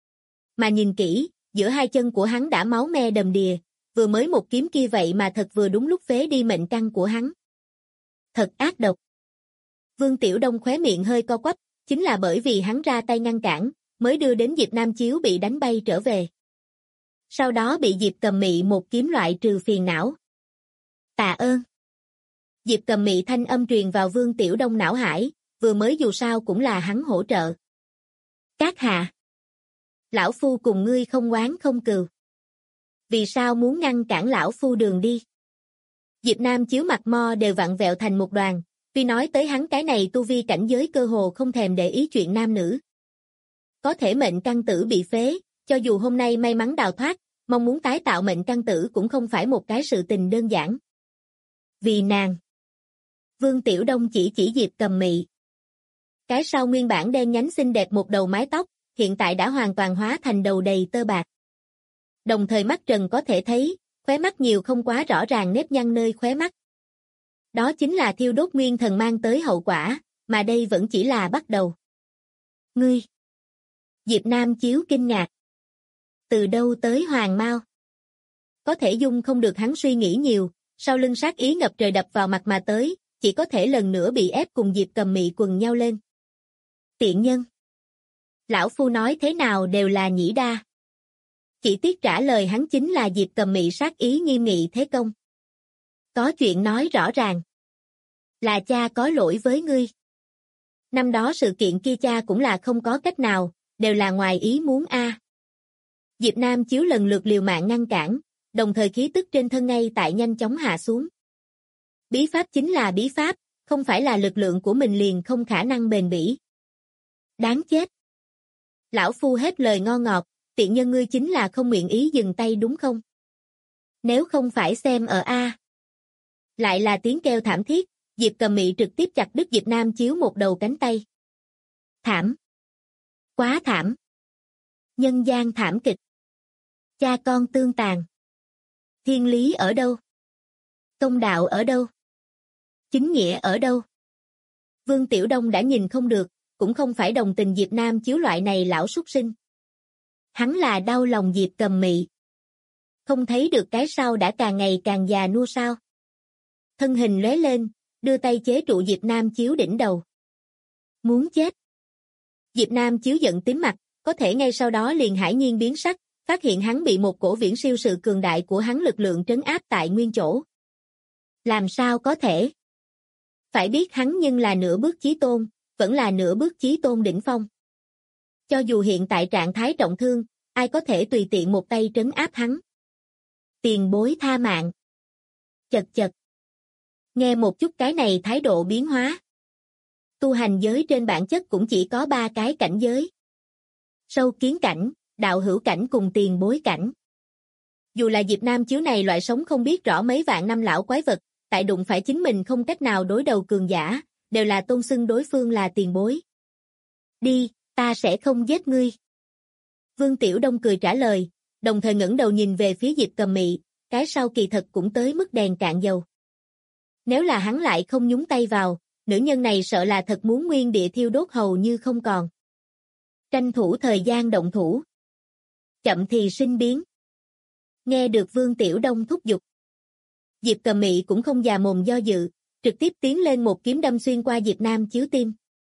Mà nhìn kỹ, giữa hai chân của hắn đã máu me đầm đìa, vừa mới một kiếm kia vậy mà thật vừa đúng lúc phế đi mệnh căn của hắn. Thật ác độc. Vương Tiểu Đông khóe miệng hơi co quắp, chính là bởi vì hắn ra tay ngăn cản, mới đưa đến Diệp Nam Chiếu bị đánh bay trở về. Sau đó bị Diệp Cầm Mị một kiếm loại trừ phiền não. Tạ ơn. Diệp Cầm Mị thanh âm truyền vào Vương Tiểu Đông não hải, vừa mới dù sao cũng là hắn hỗ trợ. Các hạ. Lão phu cùng ngươi không oán không cừu. Vì sao muốn ngăn cản lão phu đường đi? Diệp Nam Chiếu mặt mo đều vặn vẹo thành một đoàn, tuy nói tới hắn cái này tu vi cảnh giới cơ hồ không thèm để ý chuyện nam nữ. Có thể mệnh căn tử bị phế, cho dù hôm nay may mắn đào thoát, mong muốn tái tạo mệnh căn tử cũng không phải một cái sự tình đơn giản. Vì nàng. Vương Tiểu Đông chỉ Diệp Cầm Mị. Cái sau nguyên bản đen nhánh xinh đẹp một đầu mái tóc, hiện tại đã hoàn toàn hóa thành đầu đầy tơ bạc. Đồng thời mắt trần có thể thấy, khóe mắt nhiều không quá rõ ràng nếp nhăn nơi khóe mắt. Đó chính là thiêu đốt nguyên thần mang tới hậu quả, mà đây vẫn chỉ là bắt đầu. Ngươi! Diệp Nam Chiếu kinh ngạc. Từ đâu tới Hoàng Mao? Có thể dung không được hắn suy nghĩ nhiều, sau lưng sát ý ngập trời đập vào mặt mà tới, chỉ có thể lần nữa bị ép cùng Diệp Cầm Mị quần nhau lên. Tiện nhân! Lão phu nói thế nào đều là nhĩ đa. Chỉ tiếc trả lời hắn chính là Diệp Cầm Mị sát ý nghiêm nghị thế công. Có chuyện nói rõ ràng. Là cha có lỗi với ngươi. Năm đó sự kiện kia cha cũng là không có cách nào, đều là ngoài ý muốn a. Diệp Nam Chiếu lần lượt liều mạng ngăn cản, đồng thời khí tức trên thân ngay tại nhanh chóng hạ xuống. Bí pháp chính là bí pháp, không phải là lực lượng của mình liền không khả năng bền bỉ. Đáng chết. Lão phu hết lời ngon ngọt, tiện nhân ngươi chính là không nguyện ý dừng tay đúng không? Nếu không phải xem ở A. Lại là tiếng kêu thảm thiết, Diệp Cầm Mị trực tiếp chặt đứt Diệp Nam Chiếu một đầu cánh tay. Thảm. Quá thảm. Nhân gian thảm kịch. Cha con tương tàn. Thiên lý ở đâu? Công đạo ở đâu? Chính nghĩa ở đâu? Vương Tiểu Đông đã nhìn không được, cũng không phải đồng tình Diệp Nam Chiếu loại này lão súc sinh. Hắn là đau lòng Diệp Cầm Mị. Không thấy được cái sau đã càng ngày càng già nua sao? Thân hình lóe lên, đưa tay chế trụ Diệp Nam Chiếu đỉnh đầu. Muốn chết. Diệp Nam Chiếu giận tím mặt, có thể ngay sau đó liền hải nhiên biến sắc, phát hiện hắn bị một cổ viễn siêu sự cường đại của hắn lực lượng trấn áp tại nguyên chỗ. Làm sao có thể? Phải biết hắn nhưng là nửa bước chí tôn, vẫn là nửa bước chí tôn đỉnh phong. Cho dù hiện tại trạng thái trọng thương, ai có thể tùy tiện một tay trấn áp hắn? Tiền bối tha mạng. Chật chật. Nghe một chút cái này thái độ biến hóa. Tu hành giới trên bản chất cũng chỉ có 3 cái cảnh giới. Sâu kiến cảnh, đạo hữu cảnh cùng tiền bối cảnh. Dù là Diệp Nam Chiếu này loại sống không biết rõ mấy vạn năm lão quái vật, tại đụng phải chính mình không cách nào đối đầu cường giả, đều là tôn xưng đối phương là tiền bối. Đi, ta sẽ không giết ngươi. Vương Tiểu Đông cười trả lời, đồng thời ngẩng đầu nhìn về phía Diệp Cầm Mị, cái sau kỳ thật cũng tới mức đèn cạn dầu. Nếu là hắn lại không nhúng tay vào, nữ nhân này sợ là thật muốn nguyên địa thiêu đốt hầu như không còn. Tranh thủ thời gian động thủ. Chậm thì sinh biến. Nghe được Vương Tiểu Đông thúc giục. Diệp Cầm Mị cũng không già mồm do dự, trực tiếp tiến lên một kiếm đâm xuyên qua Diệp Nam Chiếu tim.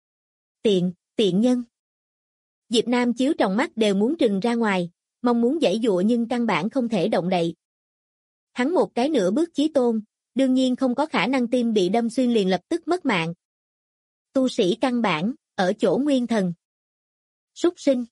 Tiện nhân. Diệp Nam Chiếu trong mắt đều muốn trừng ra ngoài, mong muốn giãy giụa nhưng căn bản không thể động đậy. Hắn một cái nửa bước chí tôn, đương nhiên không có khả năng tim bị đâm xuyên liền lập tức mất mạng. Tu sĩ căn bản, ở chỗ nguyên thần. Súc sinh.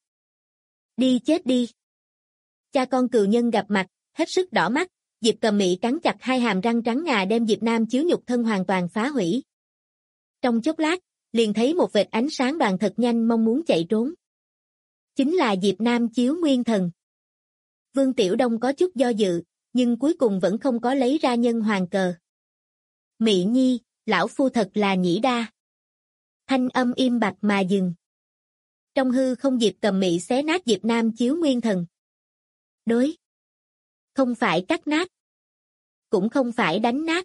Đi chết đi. Cha con cừu nhân gặp mặt, hết sức đỏ mắt, Diệp Cầm Mị cắn chặt hai hàm răng trắng ngà đem Diệp Nam Chiếu nhục thân hoàn toàn phá hủy. Trong chốc lát, liền thấy một vệt ánh sáng đoàn thật nhanh mong muốn chạy trốn. Chính là Diệp Nam Chiếu nguyên thần. Vương Tiểu Đông có chút do dự, nhưng cuối cùng vẫn không có lấy ra nhân hoàng cờ. Mị nhi, lão phu thật là nhĩ đa. Thanh âm im bặt mà dừng. Trong hư không Diệp Cầm Mị xé nát Diệp Nam Chiếu nguyên thần. Đối. Không phải cắt nát. Cũng không phải đánh nát.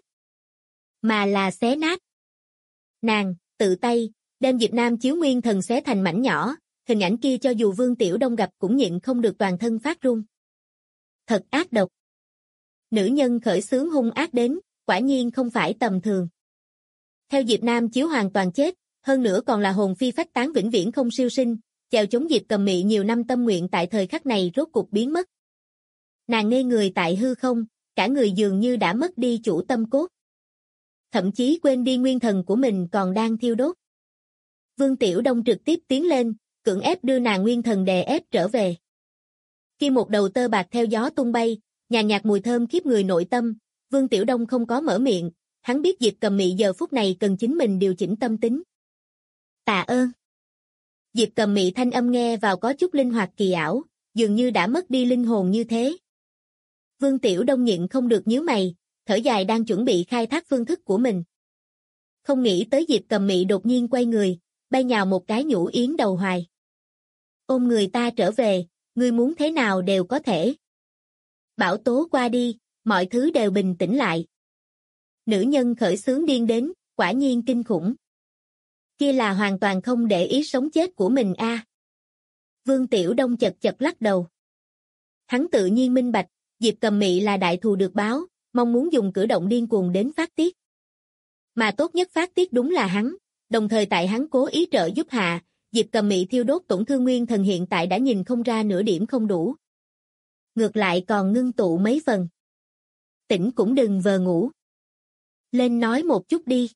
Mà là xé nát. Nàng, tự tay, đem Diệp Nam Chiếu nguyên thần xé thành mảnh nhỏ, hình ảnh kia cho dù Vương Tiểu Đông gặp cũng nhịn không được toàn thân phát run. Thật ác độc. Nữ nhân khởi xướng hung ác đến, quả nhiên không phải tầm thường. Theo Diệp Nam Chiếu hoàn toàn chết, hơn nữa còn là hồn phi phách tán vĩnh viễn không siêu sinh, chèo chống Diệp Cầm Mị nhiều năm tâm nguyện tại thời khắc này rốt cục biến mất. Nàng ngây người tại hư không, cả người dường như đã mất đi chủ tâm cốt. Thậm chí quên đi nguyên thần của mình còn đang thiêu đốt. Vương Tiểu Đông trực tiếp tiến lên, cưỡng ép đưa nàng nguyên thần đè ép trở về. Khi một đầu tơ bạc theo gió tung bay, nhàn nhạt mùi thơm khiếp người nội tâm, Vương Tiểu Đông không có mở miệng, hắn biết Diệp Cầm Mị giờ phút này cần chính mình điều chỉnh tâm tính. Tạ ơn. Diệp Cầm Mị thanh âm nghe vào có chút linh hoạt kỳ ảo, dường như đã mất đi linh hồn như thế. Vương Tiểu Đông nhịn không được nhíu mày, thở dài đang chuẩn bị khai thác phương thức của mình. Không nghĩ tới Diệp Cầm Mị đột nhiên quay người, bay nhào một cái nhũ yến đầu hoài. Ôm người ta trở về, ngươi muốn thế nào đều có thể. Bão tố qua đi, mọi thứ đều bình tĩnh lại. Nữ nhân khởi xướng điên đến, quả nhiên kinh khủng. Kia là hoàn toàn không để ý sống chết của mình a. Vương Tiểu Đông chật chật lắc đầu. Hắn tự nhiên minh bạch, Diệp Cầm Mị là đại thù được báo, mong muốn dùng cử động điên cuồng đến phát tiết. Mà tốt nhất phát tiết đúng là hắn, đồng thời tại hắn cố ý trợ giúp hạ, Diệp Cầm Mị thiêu đốt tổn thương nguyên thần hiện tại đã nhìn không ra nửa điểm không đủ. Ngược lại còn ngưng tụ mấy phần. Tỉnh cũng đừng vờ ngủ. Lên nói một chút đi.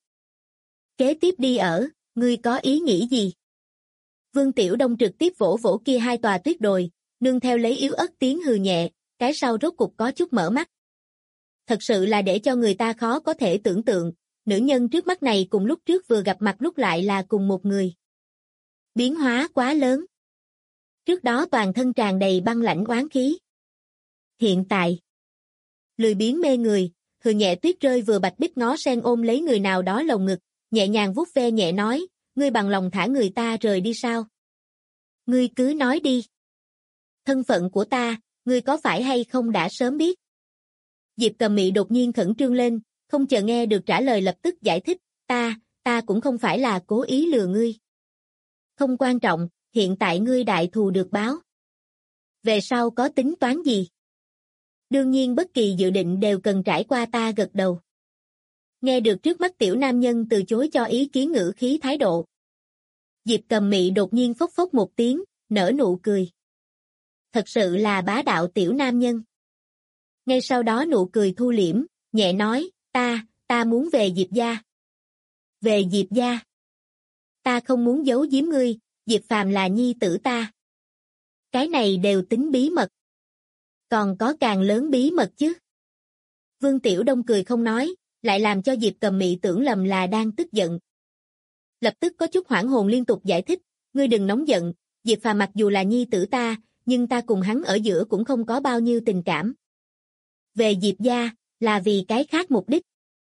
Kế tiếp đi ở, ngươi có ý nghĩ gì? Vương Tiểu Đông trực tiếp vỗ vỗ kia hai tòa tuyết đồi, nương theo lấy yếu ớt tiếng hừ nhẹ, cái sau rốt cục có chút mở mắt. Thật sự là để cho người ta khó có thể tưởng tượng, nữ nhân trước mắt này cùng lúc trước vừa gặp mặt lúc lại là cùng một người. Biến hóa quá lớn. Trước đó toàn thân tràn đầy băng lãnh oán khí. Hiện tại, lười biếng mê người, hừ nhẹ tuyết rơi vừa bạch bích ngó sen ôm lấy người nào đó lồng ngực, nhẹ nhàng vuốt ve nhẹ nói, ngươi bằng lòng thả người ta rời đi sao? Ngươi cứ nói đi. Thân phận của ta, ngươi có phải hay không đã sớm biết? Diệp Cầm Mị đột nhiên khẩn trương lên, không chờ nghe được trả lời lập tức giải thích, ta cũng không phải là cố ý lừa ngươi. Không quan trọng, hiện tại ngươi đại thù được báo. Về sau có tính toán gì? Đương nhiên bất kỳ dự định đều cần trải qua ta gật đầu. Nghe được trước mắt tiểu nam nhân từ chối cho ý kiến ngữ khí thái độ. Diệp Cầm Mị đột nhiên phốc phốc một tiếng, nở nụ cười. Thật sự là bá đạo tiểu nam nhân. Ngay sau đó nụ cười thu liễm, nhẹ nói, ta muốn về Diệp gia. Về Diệp gia. Ta không muốn giấu giếm ngươi, Diệp Phàm là nhi tử ta. Cái này đều tính bí mật. Còn có càng lớn bí mật chứ. Vương Tiểu Đông cười không nói, lại làm cho Diệp Cầm Mị tưởng lầm là đang tức giận. Lập tức có chút hoảng hồn liên tục giải thích, ngươi đừng nóng giận, Diệp Phàm mặc dù là nhi tử ta, nhưng ta cùng hắn ở giữa cũng không có bao nhiêu tình cảm. Về Diệp gia, là vì cái khác mục đích.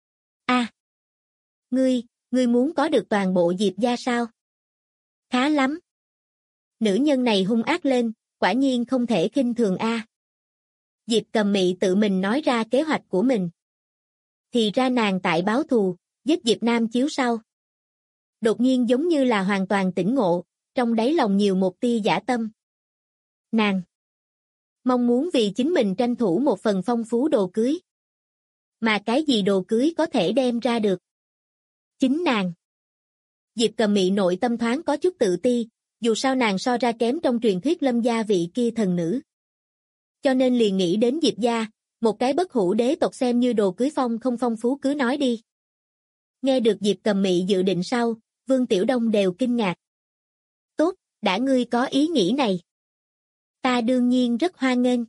Ngươi muốn có được toàn bộ Diệp gia sao? Khá lắm. Nữ nhân này hung ác lên, quả nhiên không thể khinh thường Diệp Cầm Mị tự mình nói ra kế hoạch của mình. Thì ra nàng tại báo thù, giết Diệp Nam Chiếu sau. Đột nhiên giống như là hoàn toàn tỉnh ngộ, trong đáy lòng nhiều một tia dã tâm. Nàng mong muốn vì chính mình tranh thủ một phần phong phú đồ cưới. Mà cái gì đồ cưới có thể đem ra được? Chính nàng. Diệp Cầm Mị nội tâm thoáng có chút tự ti, dù sao nàng so ra kém trong truyền thuyết Lâm gia vị kia thần nữ. Cho nên liền nghĩ đến Diệp gia, một cái bất hủ đế tộc xem như đồ cưới không phong phú cứ nói đi. Nghe được Diệp Cầm Mị dự định sau, Vương Tiểu Đông đều kinh ngạc. Tốt, đã ngươi có ý nghĩ này. Ta đương nhiên rất hoan nghênh.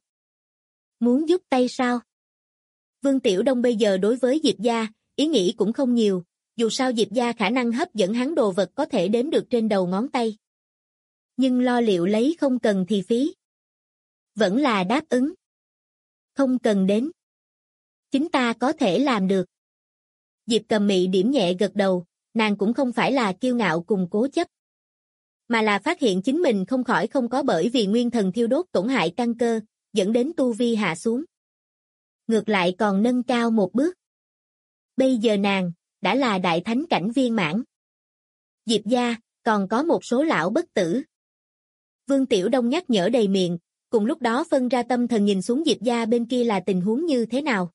Muốn giúp tay sao? Vương Tiểu Đông bây giờ đối với Diệp gia, ý nghĩ cũng không nhiều, dù sao Diệp gia khả năng hấp dẫn hắn đồ vật có thể đếm được trên đầu ngón tay. Nhưng lo liệu lấy không cần thì phí. Vẫn là đáp ứng. Không cần đến. Chính ta có thể làm được. Diệp Cầm Mị điểm nhẹ gật đầu, nàng cũng không phải là kiêu ngạo cùng cố chấp. Mà là phát hiện chính mình không có bởi vì nguyên thần thiêu đốt tổn hại căn cơ, dẫn đến tu vi hạ xuống. Ngược lại còn nâng cao một bước. Bây giờ nàng, đã là đại thánh cảnh viên mãn. Diệp gia, còn có một số lão bất tử. Vương Tiểu Đông nhắc nhở đầy miệng, cùng lúc đó phân ra tâm thần nhìn xuống Diệp gia bên kia là tình huống như thế nào.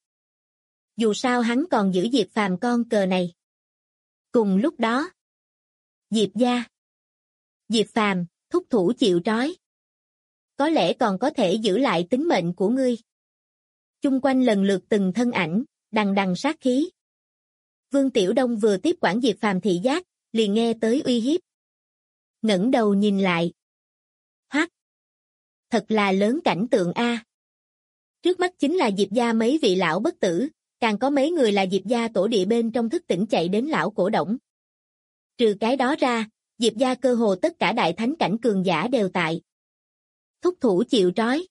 Dù sao hắn còn giữ Diệp Phàm con cờ này. Cùng lúc đó, Diệp gia. Diệp Phàm, thúc thủ chịu trói. Có lẽ còn có thể giữ lại tính mệnh của ngươi. Chung quanh lần lượt từng thân ảnh, đằng đằng sát khí. Vương Tiểu Đông vừa tiếp quản Diệp Phàm thị giác, liền nghe tới uy hiếp. Ngẩng đầu nhìn lại. Hoắc! Thật là lớn cảnh tượng Trước mắt chính là Diệp gia mấy vị lão bất tử, càng có mấy người là Diệp gia tổ địa bên trong thức tỉnh chạy đến lão cổ đổng. Trừ cái đó ra, Diệp gia cơ hồ tất cả đại thánh cảnh cường giả đều tại. Thúc thủ chịu trói.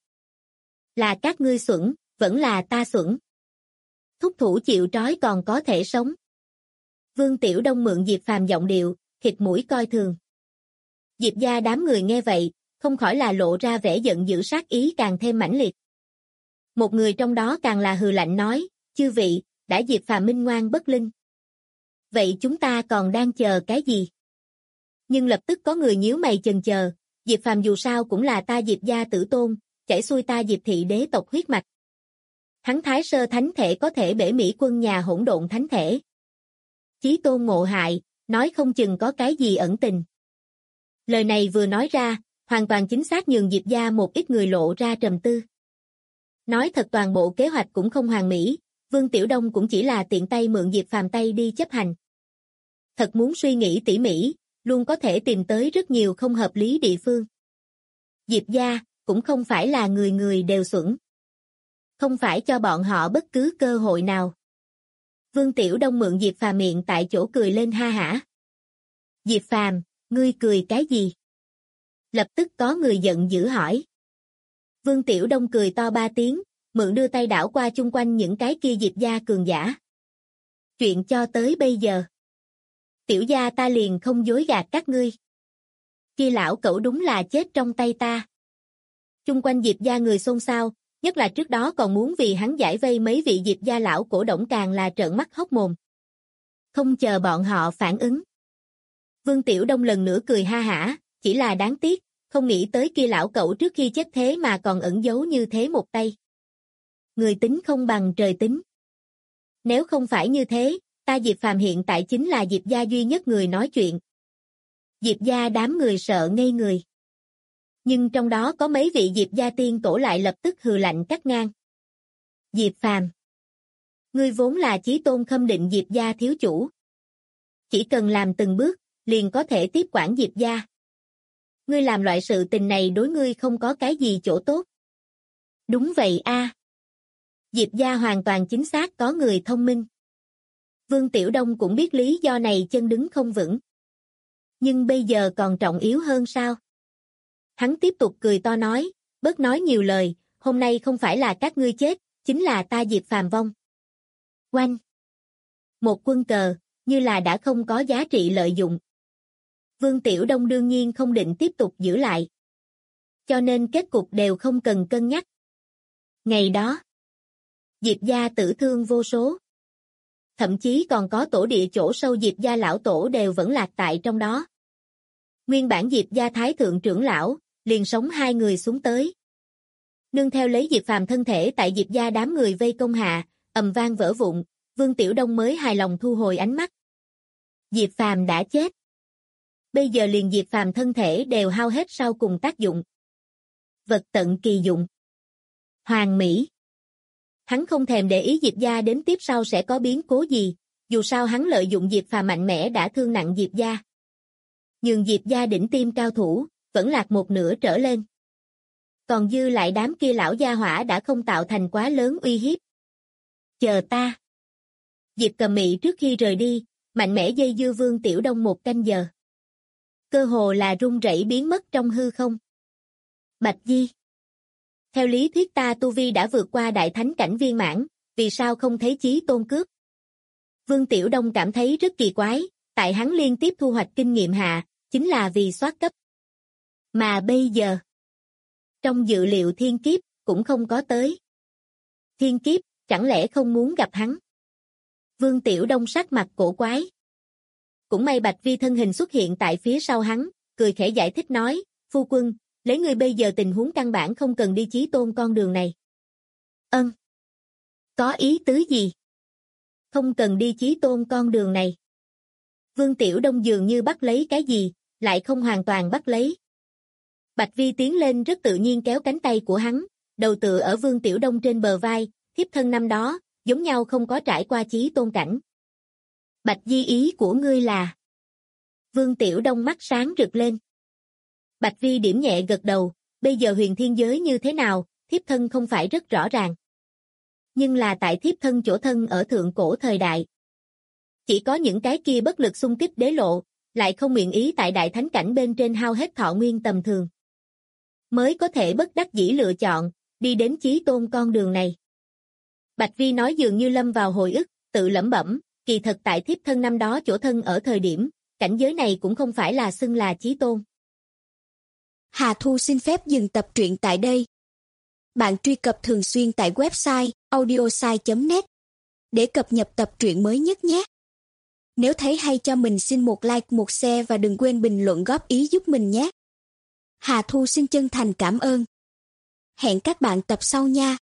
Là các ngươi xuẩn, vẫn là ta xuẩn. Thúc thủ chịu trói còn có thể sống. Vương Tiểu Đông mượn Diệp Phàm giọng điệu, khịt mũi coi thường. Diệp gia đám người nghe vậy, không khỏi là lộ ra vẻ giận dữ sát ý càng thêm mãnh liệt. Một người trong đó càng là hừ lạnh nói, chư vị, đã Diệp Phàm minh ngoan bất linh. Vậy chúng ta còn đang chờ cái gì? Nhưng lập tức có người nhíu mày chần chờ, Diệp Phàm dù sao cũng là ta Diệp gia tử tôn, chảy xuôi ta Diệp thị đế tộc huyết mạch. Hắn thái sơ thánh thể có thể bể mỹ quân nhà hỗn độn thánh thể. Chí tôn ngộ hại, nói không chừng có cái gì ẩn tình. Lời này vừa nói ra, hoàn toàn chính xác nhường Diệp gia một ít người lộ ra trầm tư. Nói thật toàn bộ kế hoạch cũng không hoàn mỹ, Vương Tiểu Đông cũng chỉ là tiện tay mượn Diệp Phàm tay đi chấp hành. Thật muốn suy nghĩ tỉ mỉ, luôn có thể tìm tới rất nhiều không hợp lý địa phương. Diệp gia, cũng không phải là người người đều xuẩn. Không phải cho bọn họ bất cứ cơ hội nào. Vương Tiểu Đông mượn Diệp Phàm miệng tại chỗ cười lên ha hả. Diệp Phàm, ngươi cười cái gì? Lập tức có người giận dữ hỏi. Vương Tiểu Đông cười to 3 tiếng, mượn đưa tay đảo qua chung quanh những cái kia Diệp gia cường giả. Chuyện cho tới bây giờ. Tiểu gia ta liền không dối gạt các ngươi. Kia lão cẩu đúng là chết trong tay ta. Chung quanh Diệp gia người xôn xao, nhất là trước đó còn muốn vì hắn giải vây mấy vị Diệp gia lão cổ động càng là trợn mắt hốc mồm. Không chờ bọn họ phản ứng. Vương Tiểu Đông lần nữa cười ha hả, chỉ là đáng tiếc, không nghĩ tới kia lão cẩu trước khi chết thế mà còn ẩn giấu như thế một tay. Người tính không bằng trời tính. Nếu không phải như thế, ta Diệp Phàm hiện tại chính là Diệp gia duy nhất người nói chuyện. Diệp gia đám người sợ ngây người. Nhưng trong đó có mấy vị Diệp gia tiên tổ lại lập tức hừ lạnh cắt ngang. Diệp Phàm, ngươi vốn là chí tôn khâm định Diệp gia thiếu chủ. Chỉ cần làm từng bước, liền có thể tiếp quản Diệp gia. Ngươi làm loại sự tình này đối ngươi không có cái gì chỗ tốt. Đúng vậy a. Diệp gia hoàn toàn chính xác có người thông minh. Vương Tiểu Đông cũng biết lý do này chân đứng không vững. Nhưng bây giờ còn trọng yếu hơn sao? Hắn tiếp tục cười to nói, bớt nói nhiều lời, hôm nay không phải là các ngươi chết, chính là ta Diệp Phàm vong. Oanh! Một quân cờ, như là đã không có giá trị lợi dụng. Vương Tiểu Đông đương nhiên không định tiếp tục giữ lại. Cho nên kết cục đều không cần cân nhắc. Ngày đó, Diệp gia tử thương vô số. Thậm chí còn có tổ địa chỗ sâu Diệp gia lão tổ đều vẫn lạc tại trong đó. Nguyên bản Diệp gia thái thượng trưởng lão, liền sống hai người xuống tới. Nương theo lấy Diệp Phàm thân thể tại Diệp gia đám người vây công hạ, ầm vang vỡ vụn, Vương Tiểu Đông mới hài lòng thu hồi ánh mắt. Diệp Phàm đã chết. Bây giờ liền Diệp Phàm thân thể đều hao hết sau cùng tác dụng. Vật tận kỳ dụng. Hoàn mỹ. Hắn không thèm để ý Diệp gia đến tiếp sau sẽ có biến cố gì, dù sao hắn lợi dụng Diệp Phàm mạnh mẽ đã thương nặng Diệp gia. Nhưng Diệp gia đỉnh tiêm cao thủ, vẫn lạc một nửa trở lên. Còn dư lại đám kia lão gia hỏa đã không tạo thành quá lớn uy hiếp. Chờ ta. Diệp Cầm Mị trước khi rời đi, mạnh mẽ dây dưa Vương Tiểu Đông một canh giờ. Cơ hồ là run rẩy biến mất trong hư không. Bạch Di. Theo lý thuyết ta tu vi đã vượt qua đại thánh cảnh viên mãn, vì sao không thấy chí tôn cướp? Vương Tiểu Đông cảm thấy rất kỳ quái, tại hắn liên tiếp thu hoạch kinh nghiệm hạ, chính là vì soát cấp. Mà bây giờ, trong dự liệu thiên kiếp, cũng không có tới. Thiên kiếp, chẳng lẽ không muốn gặp hắn? Vương Tiểu Đông sắc mặt cổ quái. Cũng may Bạch Vi thân hình xuất hiện tại phía sau hắn, cười khẽ giải thích nói, phu quân, lấy ngươi bây giờ tình huống căn bản không cần đi chí tôn con đường này. Ân. Có ý tứ gì? Không cần đi chí tôn con đường này. Vương Tiểu Đông dường như bắt lấy cái gì, lại không hoàn toàn bắt lấy. Bạch Vi tiến lên rất tự nhiên kéo cánh tay của hắn, đầu tựa ở Vương Tiểu Đông trên bờ vai, thiếp thân năm đó, giống nhau không có trải qua chí tôn cảnh. Bạch Di ý của ngươi là... Vương Tiểu Đông mắt sáng rực lên. Bạch Vi điểm nhẹ gật đầu, bây giờ huyền thiên giới như thế nào, thiếp thân không phải rất rõ ràng. Nhưng là tại thiếp thân chỗ thân ở thượng cổ thời đại. Chỉ có những cái kia bất lực xung kích đế lộ, lại không nguyện ý tại đại thánh cảnh bên trên hao hết thọ nguyên tầm thường. Mới có thể bất đắc dĩ lựa chọn, đi đến chí tôn con đường này. Bạch Vi nói dường như lâm vào hồi ức, tự lẩm bẩm, kỳ thật tại thiếp thân năm đó chỗ thân ở thời điểm, cảnh giới này cũng không phải là xưng là chí tôn. Hà Thu xin phép dừng tập truyện tại đây. Bạn truy cập thường xuyên tại website audiosai.net để cập nhật tập truyện mới nhất nhé. Nếu thấy hay cho mình xin một like, một share và đừng quên bình luận góp ý giúp mình nhé. Hà Thu xin chân thành cảm ơn. Hẹn các bạn tập sau nha.